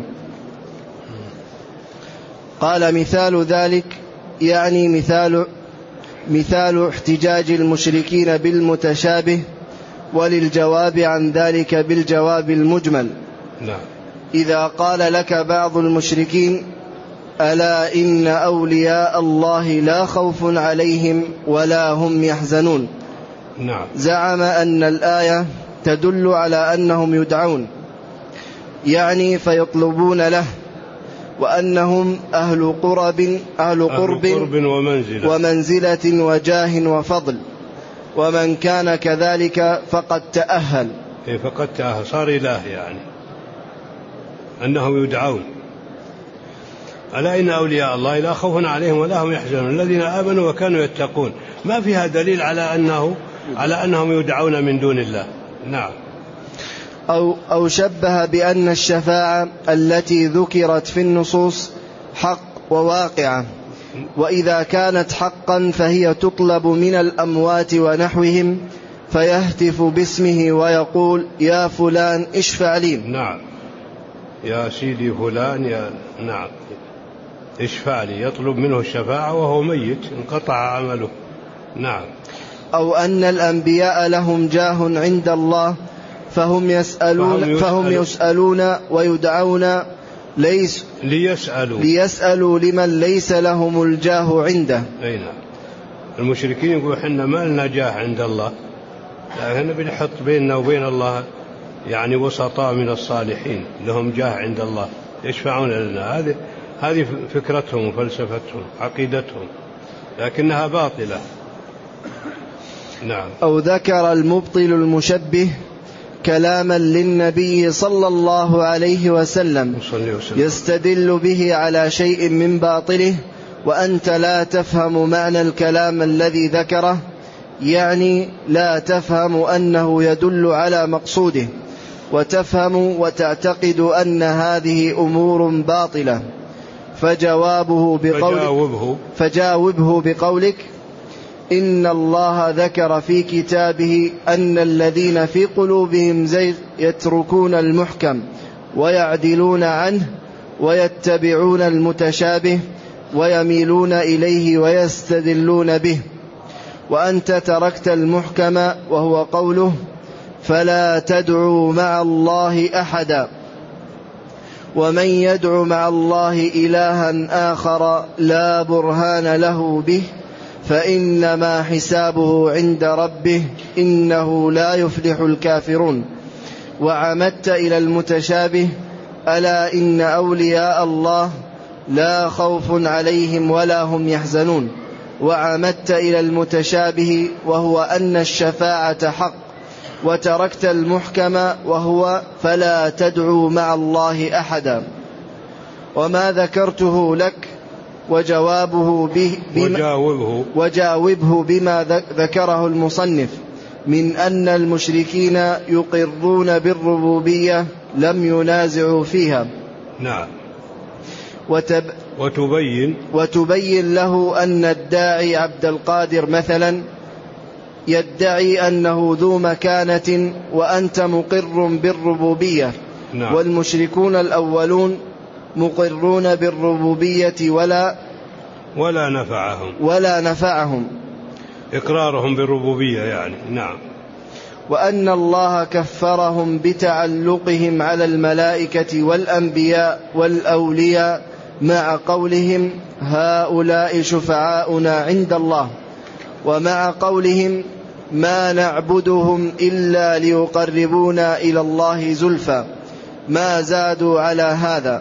B: قال مثال ذلك يعني مثال مثال احتجاج المشركين بالمتشابه، وللجواب عن ذلك بالجواب المجمل.
A: نعم.
B: إذا قال لك بعض المشركين ألا إن أولياء الله لا خوف عليهم ولا هم يحزنون،
A: نعم.
B: زعم أن الآية تدل على أنهم يدعون، يعني فيطلبون له، وأنهم أهل قرب أهل قرب,
A: أهل قرب ومنزلة.
B: ومنزلة وجاه وفضل، ومن كان كذلك فقد تأهل.
A: إيه فقد تأهل، صار إله، يعني أنهم يدعون. ألا إن أولياء الله لا خوف عليهم ولا هم يحزنون الذين آمنوا وكانوا يتقون. ما فيها دليل على أنه على أنهم يدعون من دون الله. نعم.
B: أو, أو شبه بأن الشفاعة التي ذكرت في النصوص حق وواقعة، وإذا كانت حقا فهي تطلب من الأموات ونحوهم، فيهتف باسمه ويقول يا فلان اشفع لي.
A: نعم. يا سيدي فلان، يا نعم اشفع لي، يطلب منه الشفاعة وهو ميت انقطع عمله. نعم.
B: أو أن الأنبياء لهم جاه عند الله فهم يسألون, فهم, فهم يسألون ويدعون ليس
A: ليسألوا,
B: ليسألوا لمن ليس لهم الجاه عنده.
A: أي نعم. المشركين يقولوا حنا ما لنا جاه عند الله، لكن بنحط بيننا وبين الله يعني وسطاء من الصالحين لهم جاه عند الله يشفعون لنا. هذه هذه فكرتهم وفلسفتهم عقيدتهم، لكنها باطلة. نعم.
B: أو ذكر المبطل المشبه كلاما للنبي صلى الله عليه وسلم يستدل به على شيء من باطله، وأنت لا تفهم معنى الكلام الذي ذكره، يعني لا تفهم أنه يدل على مقصوده، وتفهم وتعتقد أن هذه أمور باطلة. فجوابه بقولك,
A: فجاوبه,
B: فجاوبه بقولك إن الله ذكر في كتابه أن الذين في قلوبهم زيغ يتركون المحكم ويعدلون عنه ويتبعون المتشابه ويميلون إليه ويستدلون به، وأنت تركت المحكم وهو قوله فلا تدعوا مع الله أحدا، ومن يدعو مع الله إلها آخر لا برهان له به فإنما حسابه عند ربه إنه لا يفلح الكافرون. وعمدت إلى المتشابه ألا إن أولياء الله لا خوف عليهم ولا هم يحزنون، وعمدت إلى المتشابه وهو أن الشفاعة حق، وتركت المحكم وهو فلا تدعوا مع الله أحدا. وما ذكرته لك وجوابه به بما
A: وجاوبه,
B: وجاوبه بما ذكره المصنف من أن المشركين يقرون بالربوبية لم ينازعوا فيها.
A: نعم.
B: وتب
A: وتبين,
B: وتبين له أن الداعي عبد القادر مثلا يدعي أنه ذو مكانة وأنت مقر بالربوبية.
A: نعم.
B: والمشركون الأولون مقرون بالربوبية ولا
A: ولا نفعهم
B: ولا نفعهم
A: إقرارهم بالربوبية يعني. نعم.
B: وأن الله كفرهم بتعلقهم على الملائكة والأنبياء والأولياء مع قولهم هؤلاء شفعاؤنا عند الله، ومع قولهم ما نعبدهم إلا ليقربونا إلى الله زلفى، ما زادوا على هذا.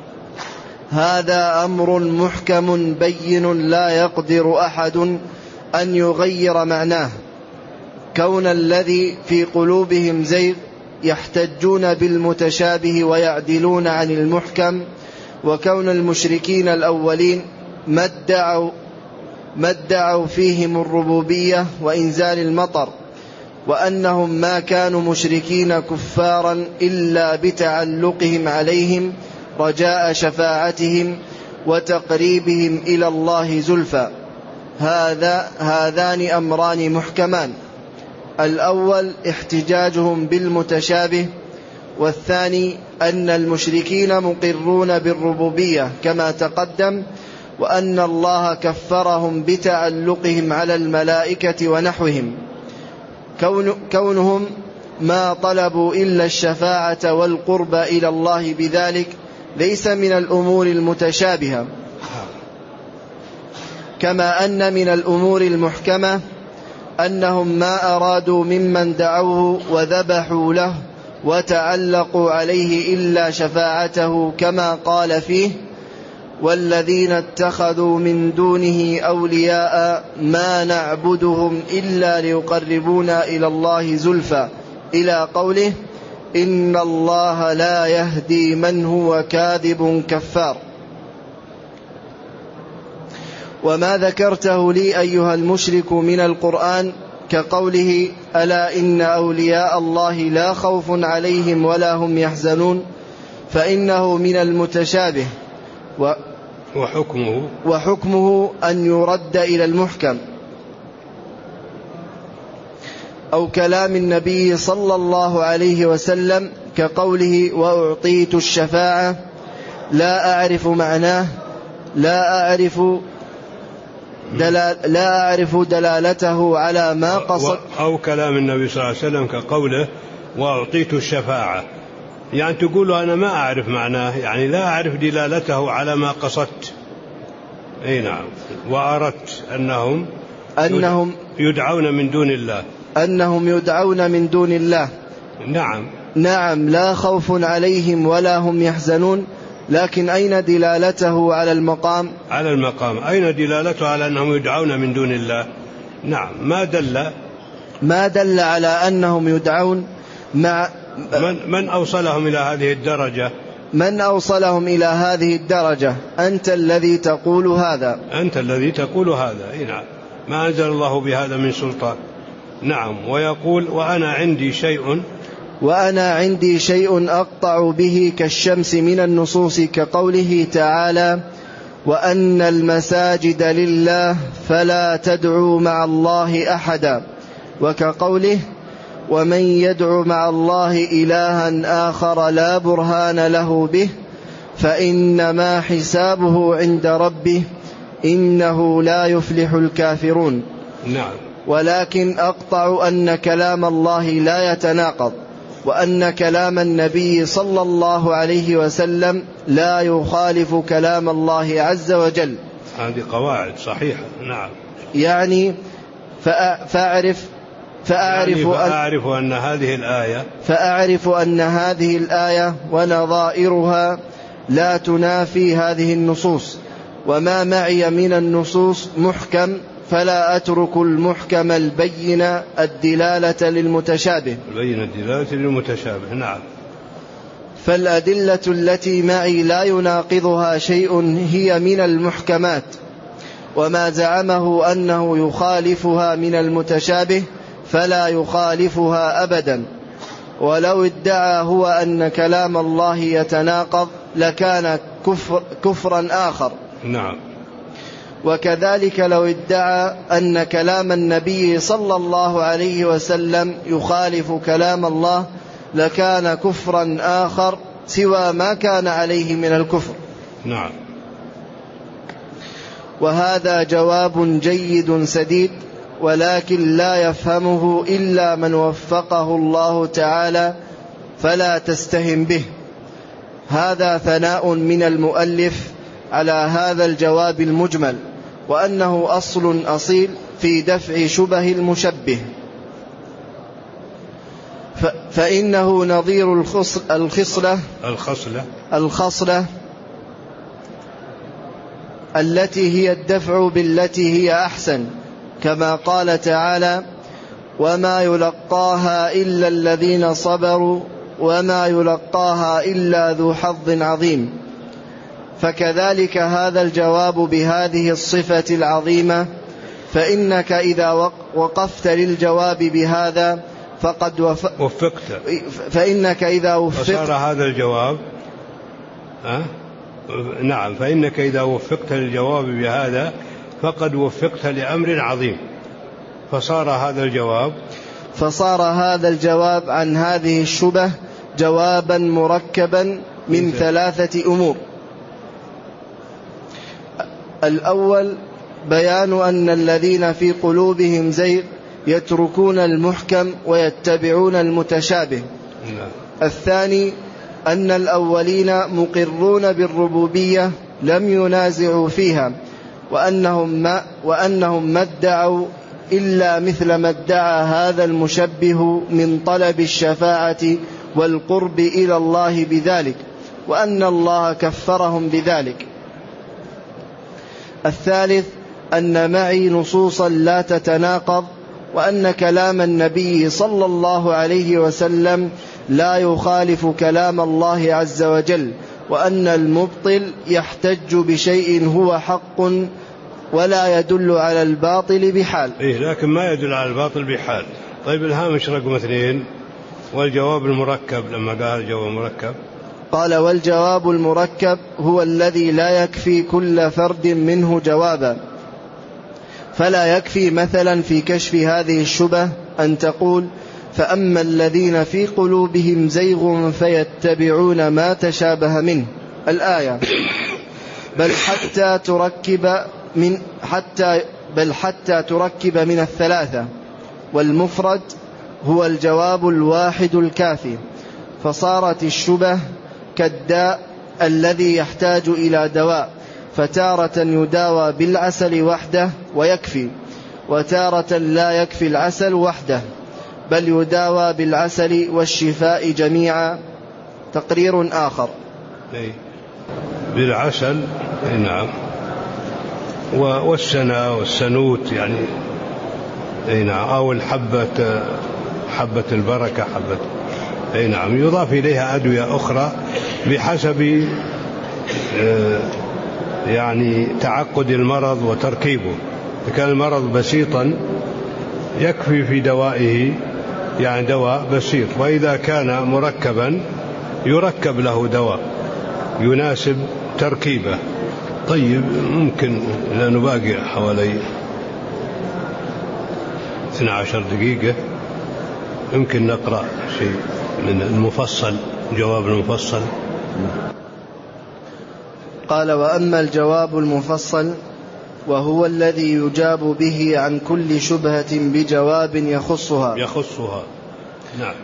B: هذا أمر محكم بين لا يقدر أحد أن يغير معناه، كون الذي في قلوبهم زيغ يحتجون بالمتشابه ويعدلون عن المحكم، وكون المشركين الأولين ما ادعوا ما ادعوا فيهم الربوبية وإنزال المطر، وأنهم ما كانوا مشركين كفارا إلا بتعلقهم عليهم رجاء شفاعتهم وتقريبهم إلى الله زلفى. هذا هذان أمران محكمان: الأول احتجاجهم بالمتشابه، والثاني أن المشركين مقرون بالربوبية كما تقدم، وأن الله كفرهم بتعلقهم على الملائكة ونحوهم. كون كونهم ما طلبوا إلا الشفاعة والقرب إلى الله بذلك ليس من الأمور المتشابهة، كما أن من الأمور المحكمة أنهم ما أرادوا ممن دعوه وذبحوا له وتعلقوا عليه إلا شفاعته، كما قال فيه: والذين اتخذوا من دونه أولياء ما نعبدهم إلا ليقربونا إلى الله زلفى، إلى قوله: إن الله لا يهدي من هو كاذب كفار. وما ذكرته لي أيها المشرك من القرآن كقوله: ألا إن أولياء الله لا خوف عليهم ولا هم يحزنون، فإنه من المتشابه، و
A: وحكمه,
B: وحكمه أن يرد إلى المحكم. أو كلام النبي صلى الله عليه وسلم كقوله: وأعطيت الشفاعة، لا أعرف معناه، لا أعرف دلال لا أعرف دلالته على ما قصد.
A: أو كلام النبي صلى الله عليه وسلم كقوله: وأعطيت الشفاعة، يعني تقول أنا ما أعرف معناه، يعني لا أعرف دلالته على ما قصدت. أي نعم. وأردت أنهم
B: أنهم
A: يدعون من دون الله
B: أنهم يدعون من دون الله.
A: نعم
B: نعم، لا خوف عليهم ولا هم يحزنون، لكن أين دلالته على المقام؟
A: على المقام أين دلالته على أنهم يدعون من دون الله؟ نعم، ما دل
B: ما دل على أنهم يدعون. مع
A: من, من أوصلهم إلى هذه الدرجة؟
B: من أوصلهم إلى هذه الدرجة؟ أنت الذي تقول هذا
A: أنت الذي تقول هذا إيه نعم. ما أنزل الله بهذا من سلطان. نعم. ويقول: وأنا عندي شيء
B: وأنا عندي شيء أقطع به كالشمس من النصوص، كقوله تعالى: وأن المساجد لله فلا تدعوا مع الله أحدا، وكقوله: ومن يدع مع الله إلها آخر لا برهان له به فإنما حسابه عند ربه إنه لا يفلح الكافرون.
A: نعم.
B: ولكن أقطع أن كلام الله لا يتناقض، وأن كلام النبي صلى الله عليه وسلم لا يخالف كلام الله عز وجل.
A: هذه قواعد صحيحة. نعم.
B: يعني فأعرف فأعرف,
A: يعني فأعرف أن, أن هذه الآية
B: فأعرف أن هذه الآية ونظائرها لا تنافي هذه النصوص، وما معي من النصوص محكم، فلا أترك المحكم البين الدلالة للمتشابه.
A: البين الدلالة للمتشابه. نعم.
B: فالأدلة التي معي لا يناقضها شيء هي من المحكمات، وما زعمه أنه يخالفها من المتشابه فلا يخالفها أبدا. ولو ادعى هو أن كلام الله يتناقض لكان كفر كفرا آخر.
A: نعم.
B: وكذلك لو ادعى أن كلام النبي صلى الله عليه وسلم يخالف كلام الله لكان كفرا آخر سوى ما كان عليه من الكفر.
A: نعم.
B: وهذا جواب جيد سديد، ولكن لا يفهمه إلا من وفقه الله تعالى، فلا تستهن به. هذا ثناء من المؤلف على هذا الجواب المجمل، وأنه أصل أصيل في دفع شبه المشبه، فإنه نظير الخصلة
A: الخصلة
B: الخصلة التي هي الدفع بالتي هي أحسن، كما قال تعالى: وما يلقاها إلا الذين صبروا وما يلقاها إلا ذو حظ عظيم. فكذلك هذا الجواب بهذه الصفة العظيمة، فإنك إذا وقفت للجواب بهذا فقد وف...
A: وفقت
B: فإنك إذا وفقت
A: وصار هذا الجواب أه؟ نعم فإنك إذا وفقت للجواب بهذا فقد وفقت لأمر عظيم. فصار هذا الجواب
B: فصار هذا الجواب عن هذه الشبه جوابا مركبا من ثلاثة أمور. الأول بيان أن الذين في قلوبهم زيغ يتركون المحكم ويتبعون المتشابه. الثاني أن الأولين مقرون بالربوبية لم ينازعوا فيها، وأنهم ما, وأنهم ما ادعوا إلا مثل ما ادعى هذا المشبه من طلب الشفاعة والقرب إلى الله بذلك، وأن الله كفرهم بذلك. الثالث أن معي نصوصا لا تتناقض، وأن كلام النبي صلى الله عليه وسلم لا يخالف كلام الله عز وجل، وأن المبطل يحتج بشيء هو حق ولا يدل على الباطل بحال.
A: إيه لكن ما يدل على الباطل بحال. طيب الهامش رقم اثنين والجواب المركب، لما قال الجواب المركب
B: قال: والجواب المركب هو الذي لا يكفي كل فرد منه جوابا. فلا يكفي مثلا في كشف هذه الشبه أن تقول: فأما الذين في قلوبهم زيغ فيتبعون ما تشابه منه الآية، بل حتى تركب من حتى بل حتى تركب من الثلاثة، والمفرد هو الجواب الواحد الكافي. فصارت الشبه كالداء الذي يحتاج إلى دواء، فتارة يداوى بالعسل وحده ويكفي، وتارة لا يكفي العسل وحده بل يداوى بالعسل والشفاء جميعا. تقرير آخر:
A: بالعسل نعم، والسنا والسنوت يعني نعم، أو الحبة حبة البركة حبة أي نعم، يضاف إليها أدوية أخرى بحسب يعني تعقد المرض وتركيبه. إذا كان المرض بسيطا يكفي في دوائه يعني دواء بسيط، وإذا كان مركبا يركب له دواء يناسب تركيبه. طيب ممكن لأنه باقي حوالي اثنتي عشرة دقيقة يمكن نقرأ شيء من المفصل، جواب المفصل.
B: قال: وأما الجواب المفصل وهو الذي يجاب به عن كل شبهة بجواب يخصها
A: يخصها نعم.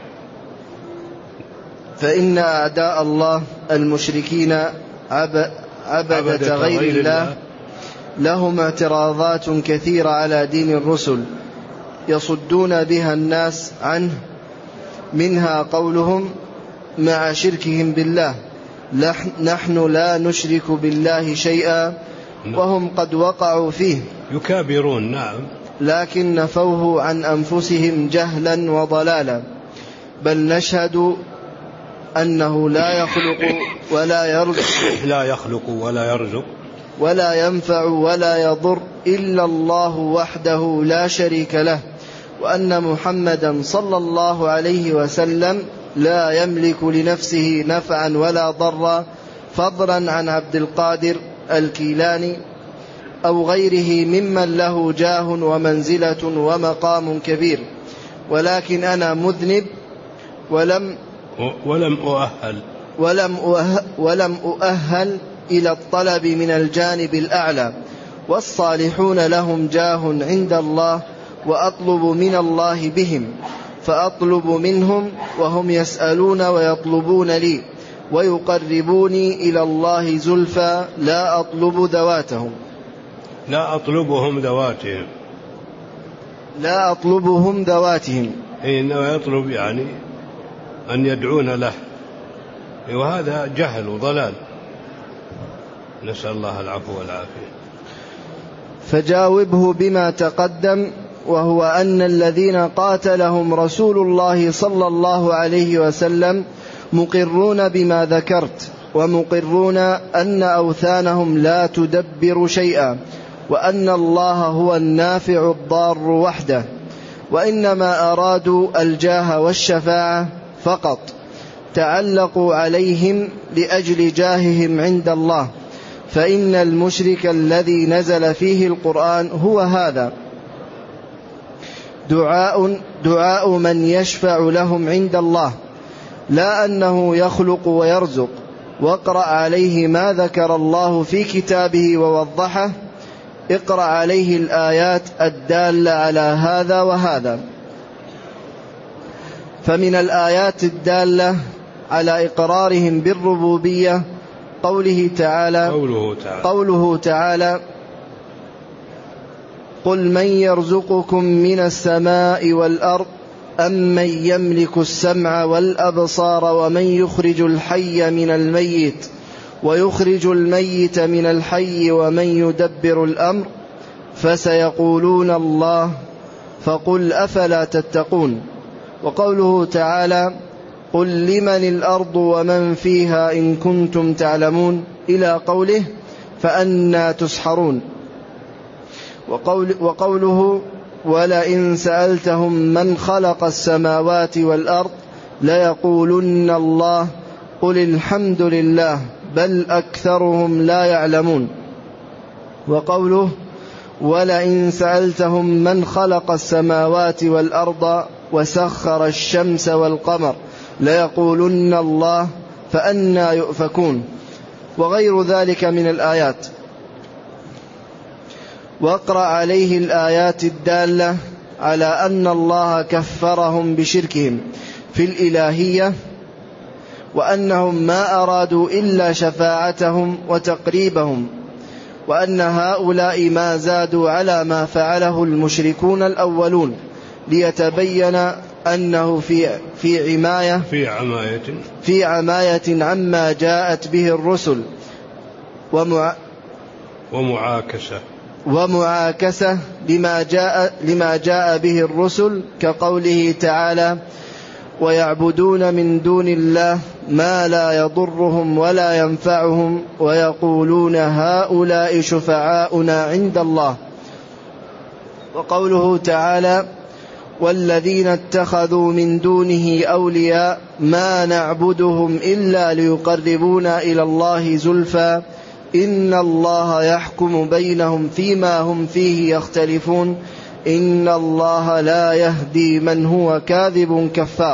B: فإن أعداء الله المشركين عب عبدة غير الله لهم اعتراضات كثيرة على دين الرسل يصدون بها الناس عنه، منها قولهم مع شركهم بالله: نحن لا نشرك بالله شيئا، وهم قد وقعوا فيه.
A: يكابرون نعم،
B: لكن نفوه عن أنفسهم جهلا وضلالا. بل نشهد أنه لا يخلق ولا يرزق
A: لا يخلق ولا يرزق
B: ولا ينفع ولا يضر إلا الله وحده لا شريك له، وأن محمدا صلى الله عليه وسلم لا يملك لنفسه نفعا ولا ضرا، فضلا عن عبد القادر الكيلاني أو غيره ممن له جاه ومنزلة ومقام كبير. ولكن أنا مذنب ولم
A: ولم أؤهل
B: ولم أؤهل, ولم أؤهل إلى الطلب من الجانب الأعلى، والصالحون لهم جاه عند الله، وأطلب من الله بهم، فأطلب منهم وهم يسألون ويطلبون لي، ويقربوني إلى الله زلفى، لا أطلب ذواتهم
A: لا أطلبهم ذواتهم
B: لا أطلبهم ذواتهم
A: إنما يطلب يعني أن يدعون له، وهذا جهل وضلال، نسأل الله العفو والعافية.
B: فجاوبه بما تقدم، وهو أن الذين قاتلهم رسول الله صلى الله عليه وسلم مقرون بما ذكرت، ومقرون أن أوثانهم لا تدبر شيئا، وأن الله هو النافع الضار وحده، وإنما أرادوا الجاه والشفاعة فقط، تعلقوا عليهم لأجل جاههم عند الله. فإن المشرك الذي نزل فيه القرآن هو هذا، دعاء, دعاء من يشفع لهم عند الله، لا أنه يخلق ويرزق. واقرأ عليه ما ذكر الله في كتابه ووضحه، اقرأ عليه الآيات الدالة على هذا وهذا. فمن الآيات الدالة على إقرارهم بالربوبية قوله تعالى,
A: قوله تعالى,
B: قوله تعالى قل من يرزقكم من السماء والأرض أم من يملك السمع والأبصار ومن يخرج الحي من الميت ويخرج الميت من الحي ومن يدبر الأمر فسيقولون الله فقل أفلا تتقون. وقوله تعالى قل لمن الأرض ومن فيها إن كنتم تعلمون إلى قوله فأنى تسحرون. وقول وقوله ولئن سألتهم من خلق السماوات والأرض ليقولن الله قل الحمد لله بل أكثرهم لا يعلمون. وقوله ولئن سألتهم من خلق السماوات والأرض وسخر الشمس والقمر ليقولن الله فأنى يؤفكون، وغير ذلك من الآيات. واقرأ عليه الآيات الدالة على أن الله كفرهم بشركهم في الإلهية، وأنهم ما أرادوا إلا شفاعتهم وتقريبهم، وأن هؤلاء ما زادوا على ما فعله المشركون الأولون، ليتبين أنه في في عماية
A: في عماية
B: في عماية عما جاءت به الرسل ومع
A: ومعاكسة
B: ومعاكسة لما جاء لما جاء به الرسل، كقوله تعالى ويعبدون من دون الله ما لا يضرهم ولا ينفعهم ويقولون هؤلاء شفعاؤنا عند الله. وقوله تعالى والذين اتخذوا من دونه أولياء ما نعبدهم إلا ليقربونا إلى الله زلفى إن الله يحكم بينهم فيما هم فيه يختلفون إن الله لا يهدي من هو كاذب كفار.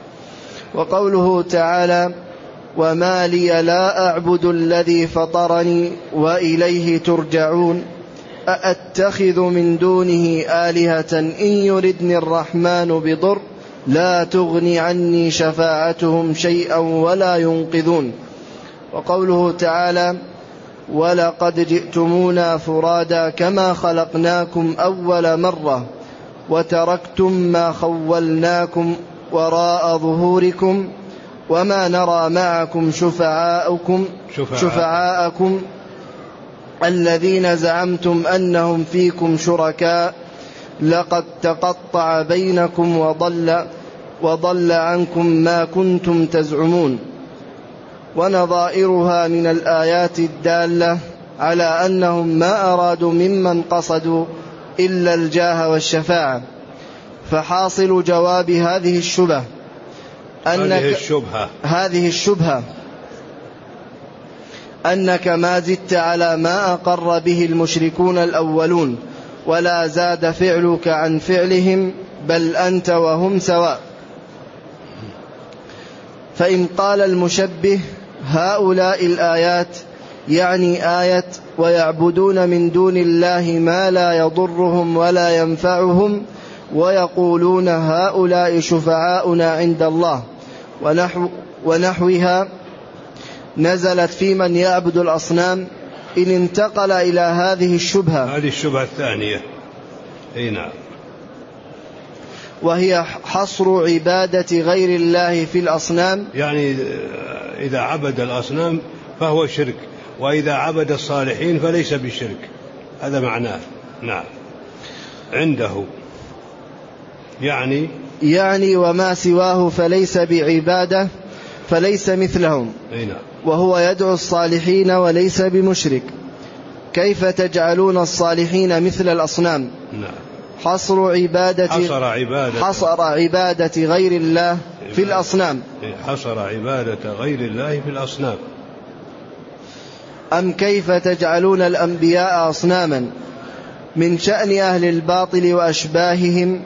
B: وقوله تعالى وما لي لا أعبد الذي فطرني وإليه ترجعون أأتخذ من دونه آلهة إن يردني الرحمن بضر لا تغني عني شفاعتهم شيئا ولا ينقذون. وقوله تعالى ولقد جئتمونا فرادا كما خلقناكم أول مرة وتركتم ما خولناكم وراء ظهوركم وما نرى معكم شفعاءكم,
A: شفعاء.
B: شفعاءكم الذين زعمتم أنهم فيكم شركاء لقد تقطع بينكم وضل, وضل عنكم ما كنتم تزعمون. ونظائرها من الآيات الدالة على أنهم ما أرادوا ممن قصدوا إلا الجاه والشفاعة. فحاصل جواب هذه الشبهة أنك
A: هذه الشبهة
B: هذه الشبهة أنك ما زدت على ما أقر به المشركون الأولون ولا زاد فعلك عن فعلهم بل أنت وهم سواء. فإن قال المشبه هؤلاء الآيات يعني آية ويعبدون من دون الله ما لا يضرهم ولا ينفعهم ويقولون هؤلاء شفعاؤنا عند الله ونحو ونحوها نزلت في من يعبد الأصنام. إن انتقل إلى هذه الشبهة
A: هذه الشبهة الثانية أي نعم،
B: وهي حصر عبادة غير الله في الأصنام،
A: يعني إذا عبد الأصنام فهو شرك، وإذا عبد الصالحين فليس بشرك، هذا معناه. نعم عنده يعني
B: يعني وما سواه فليس بعبادة فليس مثلهم.
A: نعم.
B: وهو يدعو الصالحين وليس بمشرك. كيف تجعلون الصالحين مثل الأصنام؟
A: نعم.
B: حصر عبادة
A: حصر عبادة
B: حصر عبادة غير الله في الأصنام.
A: حصر عبادة غير الله في الأصنام.
B: أم كيف تجعلون الأنبياء أصناما؟ من شأن أهل الباطل وأشباههم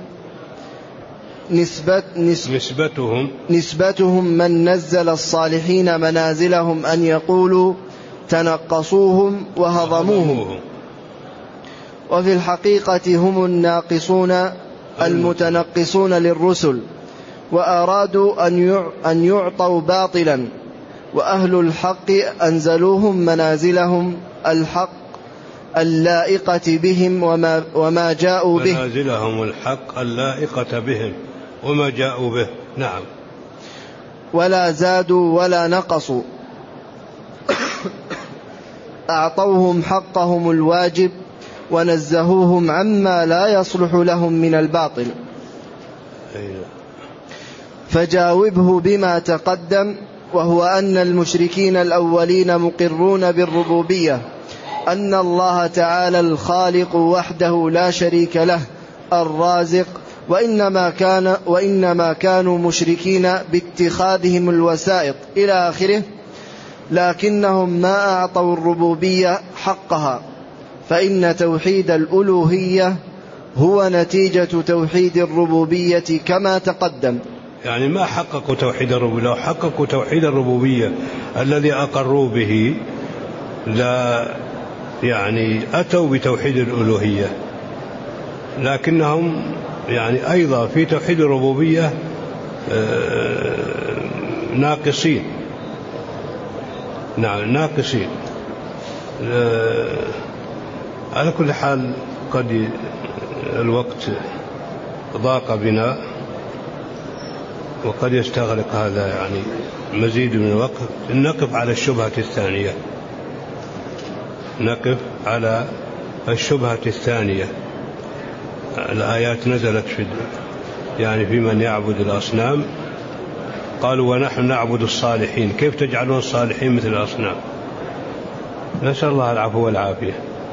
B: نسبت نسب
A: نسبتهم
B: نسبتهم من نزل الصالحين منازلهم أن يقولوا تنقصوهم وهضموهم. وفي الحقيقة هم الناقصون المتنقصون للرسل، وأرادوا أن يعطوا باطلا، وأهل الحق أنزلوهم منازلهم الحق اللائقة بهم وما, وما جاءوا به
A: منازلهم الحق اللائقة بهم وما جاءوا به. نعم.
B: ولا زادوا ولا نقصوا، أعطوهم حقهم الواجب ونزهوهم عما لا يصلح لهم من الباطل. فجاوبه بما تقدم، وهو أن المشركين الأولين مقرون بالربوبية، أن الله تعالى الخالق وحده لا شريك له الرازق، وإنما, كان وإنما كانوا مشركين باتخاذهم الوسائط إلى آخره، لكنهم ما أعطوا الربوبية حقها، فإن توحيد الألوهية هو نتيجة توحيد الربوبية كما تقدم.
A: يعني ما حققوا توحيد الربوبية. لو حققوا توحيد الربوبية الذي أقروا به لا يعني أتوا بتوحيد الألوهية، لكنهم يعني أيضا في توحيد الربوبية ناقصين. نعم ناقصين. على كل حال قد الوقت ضاق بنا وقد يستغرق هذا يعني مزيد من الوقت. نقف على الشبهة الثانية. نقف على الشبهة الثانية. الآيات نزلت في يعني في من يعبد الأصنام. قالوا ونحن نعبد الصالحين، كيف تجعلون الصالحين مثل الأصنام؟ نسأل الله العفو والعافية.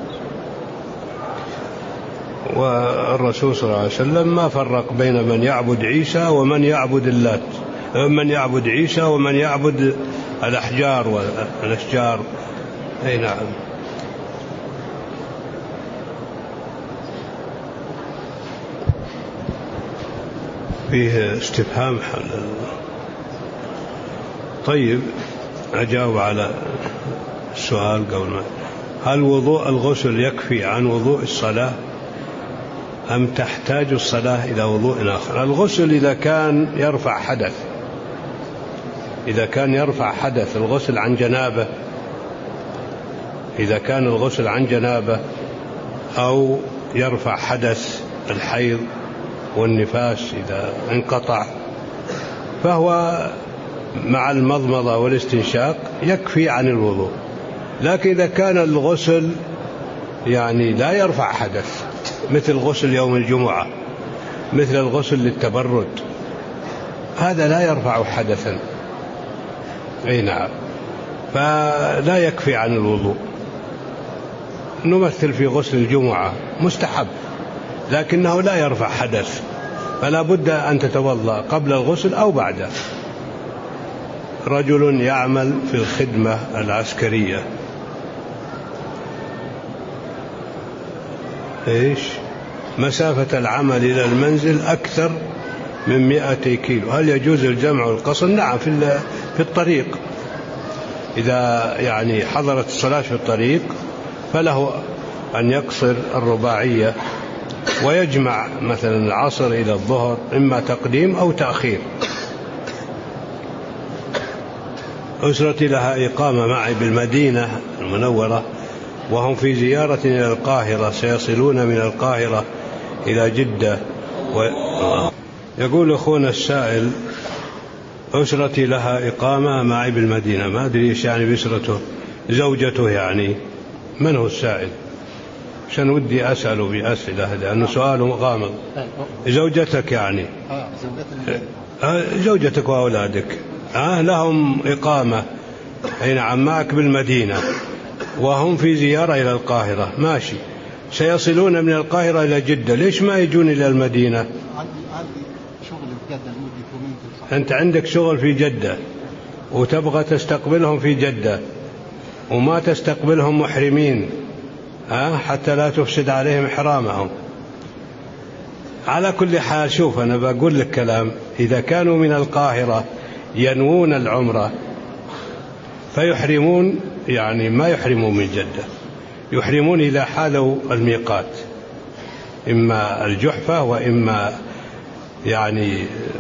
A: والرسول صلى الله عليه وسلم ما فرق بين من يعبد عيسى ومن يعبد اللات، من يعبد عيسى ومن يعبد الأحجار والأشجار. أي نعم. فيه استفهام حل. طيب أجاوب على السؤال قبل ما. هل وضوء الغسل يكفي عن وضوء الصلاة أم تحتاج الصلاة إلى وضوء آخر؟ الغسل إذا كان يرفع حدث، إذا كان يرفع حدث الغسل عن جنابة، إذا كان الغسل عن جنابة أو يرفع حدث الحيض والنفاس إذا انقطع، فهو مع المضمضة والاستنشاق يكفي عن الوضوء. لكن إذا كان الغسل يعني لا يرفع حدث، مثل غسل يوم الجمعة، مثل الغسل للتبرد، هذا لا يرفع حدثا. أي نعم. فلا يكفي عن الوضوء. نمثل في غسل الجمعة مستحب لكنه لا يرفع حدث، فلا بد أن تتوضأ قبل الغسل أو بعده. رجل يعمل في الخدمة العسكرية، إيش مسافة العمل إلى المنزل أكثر من مئة كيلو، هل يجوز الجمع والقصر؟ نعم، في في الطريق إذا يعني حضرت الصلاة في الطريق فله أن يقصر الرباعية ويجمع مثلا العصر إلى الظهر، إما تقديم أو تأخير. أسرتي لها إقامة معي بالمدينة المنورة وهم في زيارة إلى القاهرة، سيصلون من القاهرة إلى جدة. و... يقول أخونا السائل أسرتي لها إقامة معي بالمدينة، ما أدري إيش يعني بأسرته، زوجته يعني، من هو السائل؟ عشان ودي أسأله بأسئلة لأنه سؤاله غامض. زوجتك يعني زوجتك وأولادك آه لهم إقامة أي نعم معك بالمدينة وهم في زيارة إلى القاهرة، ماشي، سيصلون من القاهرة إلى جدة، ليش ما يجون إلى المدينة؟
C: عندي شغل في جدة لمدة يومين.
A: أنت عندك شغل في جدة وتبغى تستقبلهم في جدة وما تستقبلهم محرمين ها حتى لا تفسد عليهم إحرامهم. على كل حال شوف أنا بقول لك كلام، إذا كانوا من القاهرة ينوون العمرة فيحرمون، يعني ما يحرمون من جدة، يحرمون إذا حالوا الميقات، إما الجحفة وإما يعني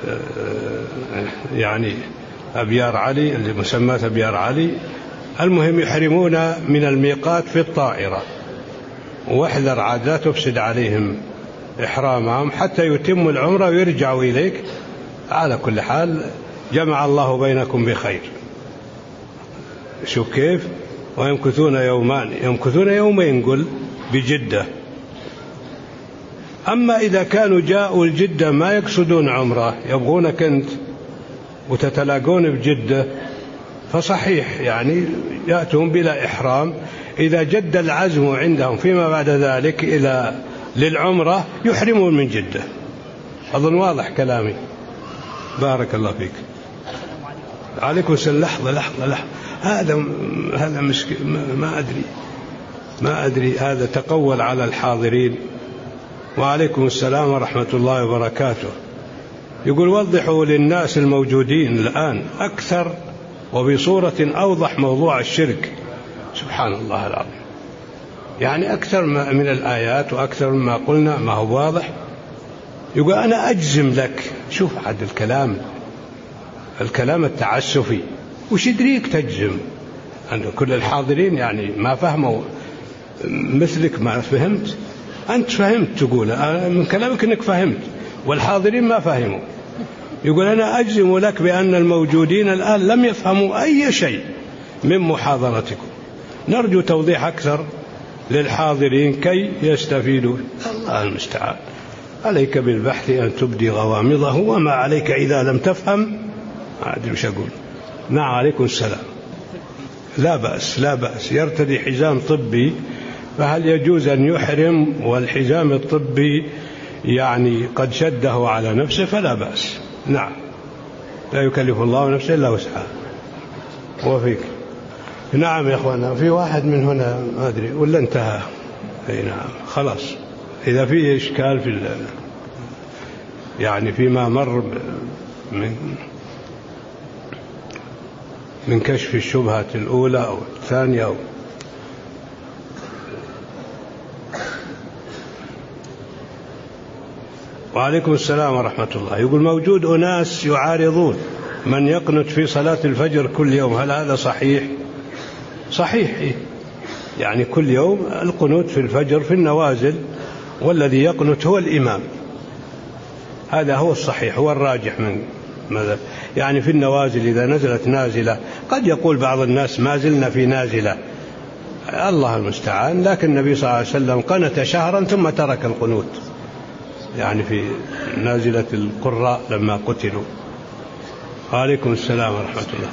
A: يعني أبيار علي اللي مسمات أبيار علي. المهم يحرمون من الميقات في الطائرة، واحذر عاد لا تفسد عليهم إحرامهم حتى يتموا العمرة ويرجعوا إليك. على كل حال جمع الله بينكم بخير. شوف كيف، ويمكثون يومان، يمكثون يومين قل بجدة. أما إذا كانوا جاءوا الجدة ما يقصدون عمرة يبغونك أنت وتتلاقون بجدة فصحيح يعني يأتون بلا إحرام. إذا جد العزم عندهم فيما بعد ذلك إلى للعمرة يحرمون من جدة. أظن واضح كلامي. بارك الله فيك. عليكم السلام. لحظة لحظة لحظة هذا هذا مشكلة ما أدري ما أدري هذا تقول على الحاضرين. وعليكم السلام ورحمة الله وبركاته. يقول وضحوا للناس الموجودين الآن أكثر وبصورة أوضح موضوع الشرك. سبحان الله العظيم، يعني أكثر من الآيات وأكثر مما قلنا ما هو واضح. يقول أنا أجزم لك. شوف عاد الكلام الكلام التعسفي، وش يدريك تجزم؟ أن كل الحاضرين يعني ما فهموا مثلك ما فهمت. أنت فهمت تقول من كلامك أنك فهمت والحاضرين ما فهموا. يقول أنا أجزم لك بأن الموجودين الآن لم يفهموا أي شيء من محاضرتكم. نرجو توضيح أكثر للحاضرين كي يستفيدوا. الله المستعان. عليك بالبحث أن تبدي غوامضه وما عليك إذا لم تفهم. ما أدري وش أقول. نعم عليكم السلام. لا بأس لا بأس يرتدي حزام طبي، فهل يجوز أن يحرم والحزام الطبي يعني قد شده على نفسه؟ فلا بأس. نعم لا يكلف الله نفسا إلا وسعها. وفيك. نعم يا أخوانا في واحد من هنا ما أدري ولا انتهى. أي نعم خلاص. إذا في إشكال في يعني فيما مر من من كشف الشبهة الأولى أو الثانية أو وعليكم السلام ورحمة الله. يقول موجود أناس يعارضون من يقنت في صلاة الفجر كل يوم، هل هذا صحيح؟ صحيح يعني كل يوم القنوت في الفجر في النوازل، والذي يقنت هو الإمام. هذا هو الصحيح هو الراجح من ماذا يعني في النوازل. إذا نزلت نازلة قد يقول بعض الناس ما زلنا في نازلة، الله المستعان، لكن النبي صلى الله عليه وسلم قنت شهرا ثم ترك القنوت يعني في نازلة القراء لما قتلوا. وعليكم السلام ورحمة الله.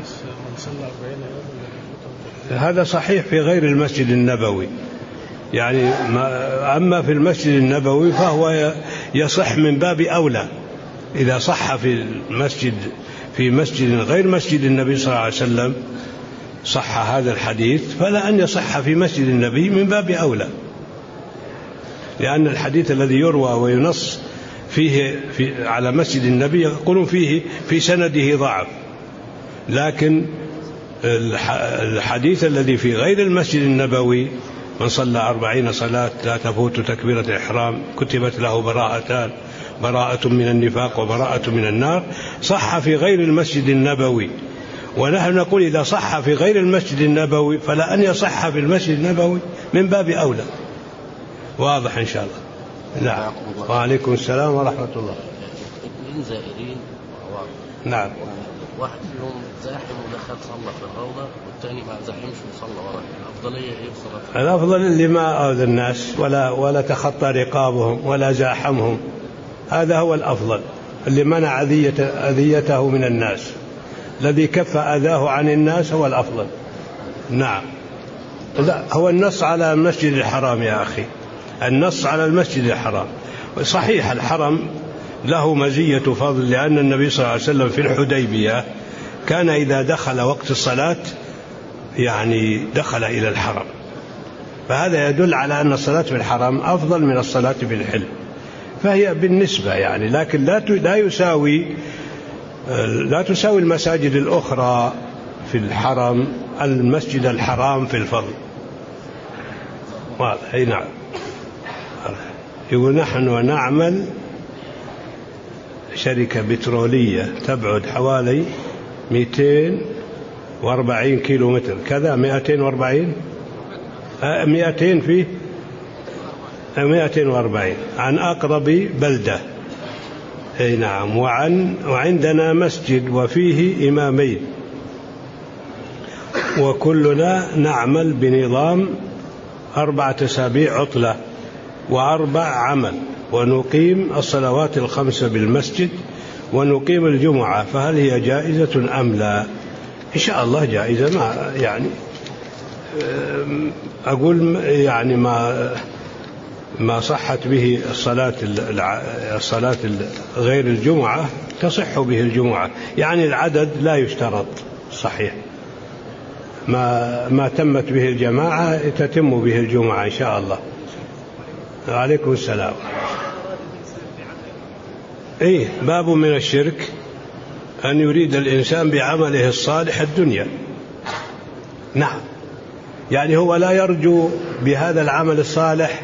A: هذا صحيح في غير المسجد النبوي، يعني أما في المسجد النبوي فهو يصح من باب أولى. إذا صح في المسجد في مسجد غير مسجد النبي صلى الله عليه وسلم صح هذا الحديث، فلا أن يصح في مسجد النبي من باب أولى، لأن الحديث الذي يروى وينص فيه في على مسجد النبي يقولون فيه في سنده ضعف، لكن الحديث الذي في غير المسجد النبوي من صلى أربعين صلاة لا تفوت تكبيرة الإحرام كتبت له براءتان، براءة من النفاق وبراءة من النار، صح في غير المسجد النبوي. ونحن نقول إذا صح في غير المسجد النبوي فلا أن يصح في المسجد النبوي من باب أولى. واضح إن شاء الله. نعم. وعليكم السلام ورحمة الله.
D: من زائرين.
A: نعم.
D: واحد فيهم زاحم ودخل صلى في الروضة والثاني ما زاحمش وصلى وراه، الأفضلية إيه بصلاة؟
A: الأفضل اللي ما أذى الناس ولا ولا تخطى رقابهم ولا زاحمهم، هذا هو الأفضل، اللي منع أذيته من الناس، الذي كف أذاه عن الناس هو الأفضل. نعم. لا، هو النص على المسجد الحرام يا أخي، النص على المسجد الحرام. صحيح الحرم له مزية فضل، لأن النبي صلى الله عليه وسلم في الحديبية كان إذا دخل وقت الصلاة يعني دخل إلى الحرم، فهذا يدل على أن الصلاة في الحرم أفضل من الصلاة في الحل، فهي بالنسبة يعني، لكن لا لا يساوي لا تساوي المساجد الأخرى في الحرم المسجد الحرام في الفضل. واضح؟ أي نعم. يقول نحن نعمل شركة بترولية تبعد حوالي مئتين وأربعين كيلو متر، كذا مئتين وأربعين مئتين في مئتين وأربعين عن أقرب بلدة. أي نعم. وعن وعندنا مسجد وفيه إمامين، وكلنا نعمل بنظام أربعة أسابيع عطلة وأربع عمل، ونقيم الصلوات الخمسة بالمسجد ونقيم الجمعة، فهل هي جائزة أم لا؟ إن شاء الله جائزة. ما يعني أقول يعني ما ما صحت به الصلاة الصلاة غير الجمعة تصح به الجمعة، يعني العدد لا يشترط، صحيح. ما ما تمت به الجماعة تتم به الجمعة إن شاء الله. عليكم السلام. إيه، باب من الشرك أن يريد الإنسان بعمله الصالح الدنيا. نعم، يعني هو لا يرجو بهذا العمل الصالح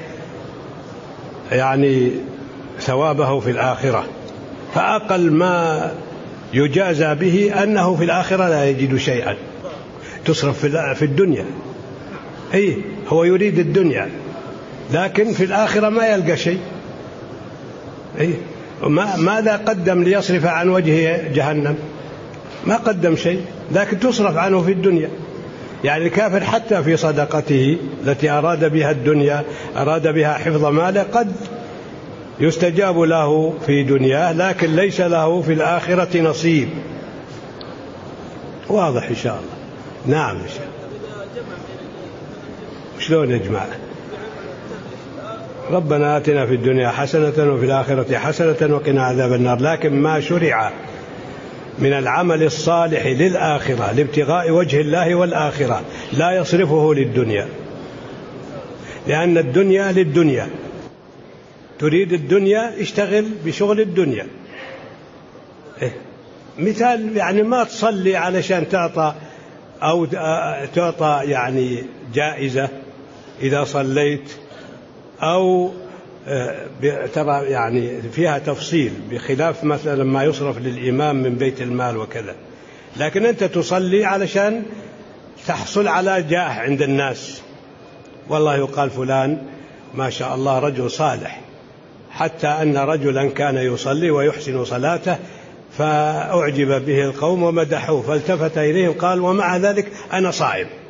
A: يعني ثوابه في الآخرة، فأقل ما يجازى به أنه في الآخرة لا يجد شيئا، تصرف في الدنيا. إيه، هو يريد الدنيا لكن في الآخرة ما يلقى شيء. إيه، ماذا قدم ليصرف عن وجه جهنم؟ ما قدم شيء، لكن تصرف عنه في الدنيا. يعني الكافر حتى في صدقته التي أراد بها الدنيا، أراد بها حفظ ماله، قد يستجاب له في دنياه لكن ليس له في الآخرة نصيب. واضح إن شاء الله. نعم إن شاء الله. شلون يجمع؟ ربنا آتنا في الدنيا حسنة وفي الآخرة حسنة وقنا عذاب النار، لكن ما شرع من العمل الصالح للآخرة لابتغاء وجه الله والآخرة لا يصرفه للدنيا، لأن الدنيا للدنيا، تريد الدنيا اشتغل بشغل الدنيا. إيه؟ مثال يعني ما تصلي علشان تعطى أو تعطى يعني جائزة إذا صليت، أو ترى يعني فيها تفصيل بخلاف مثلا ما يصرف للإمام من بيت المال وكذا، لكن أنت تصلي علشان تحصل على جاه عند الناس، والله يقال فلان ما شاء الله رجل صالح، حتى أن رجلا كان يصلي ويحسن صلاته فأعجب به القوم ومدحوه، فالتفت إليهم قال ومع ذلك أنا صائم.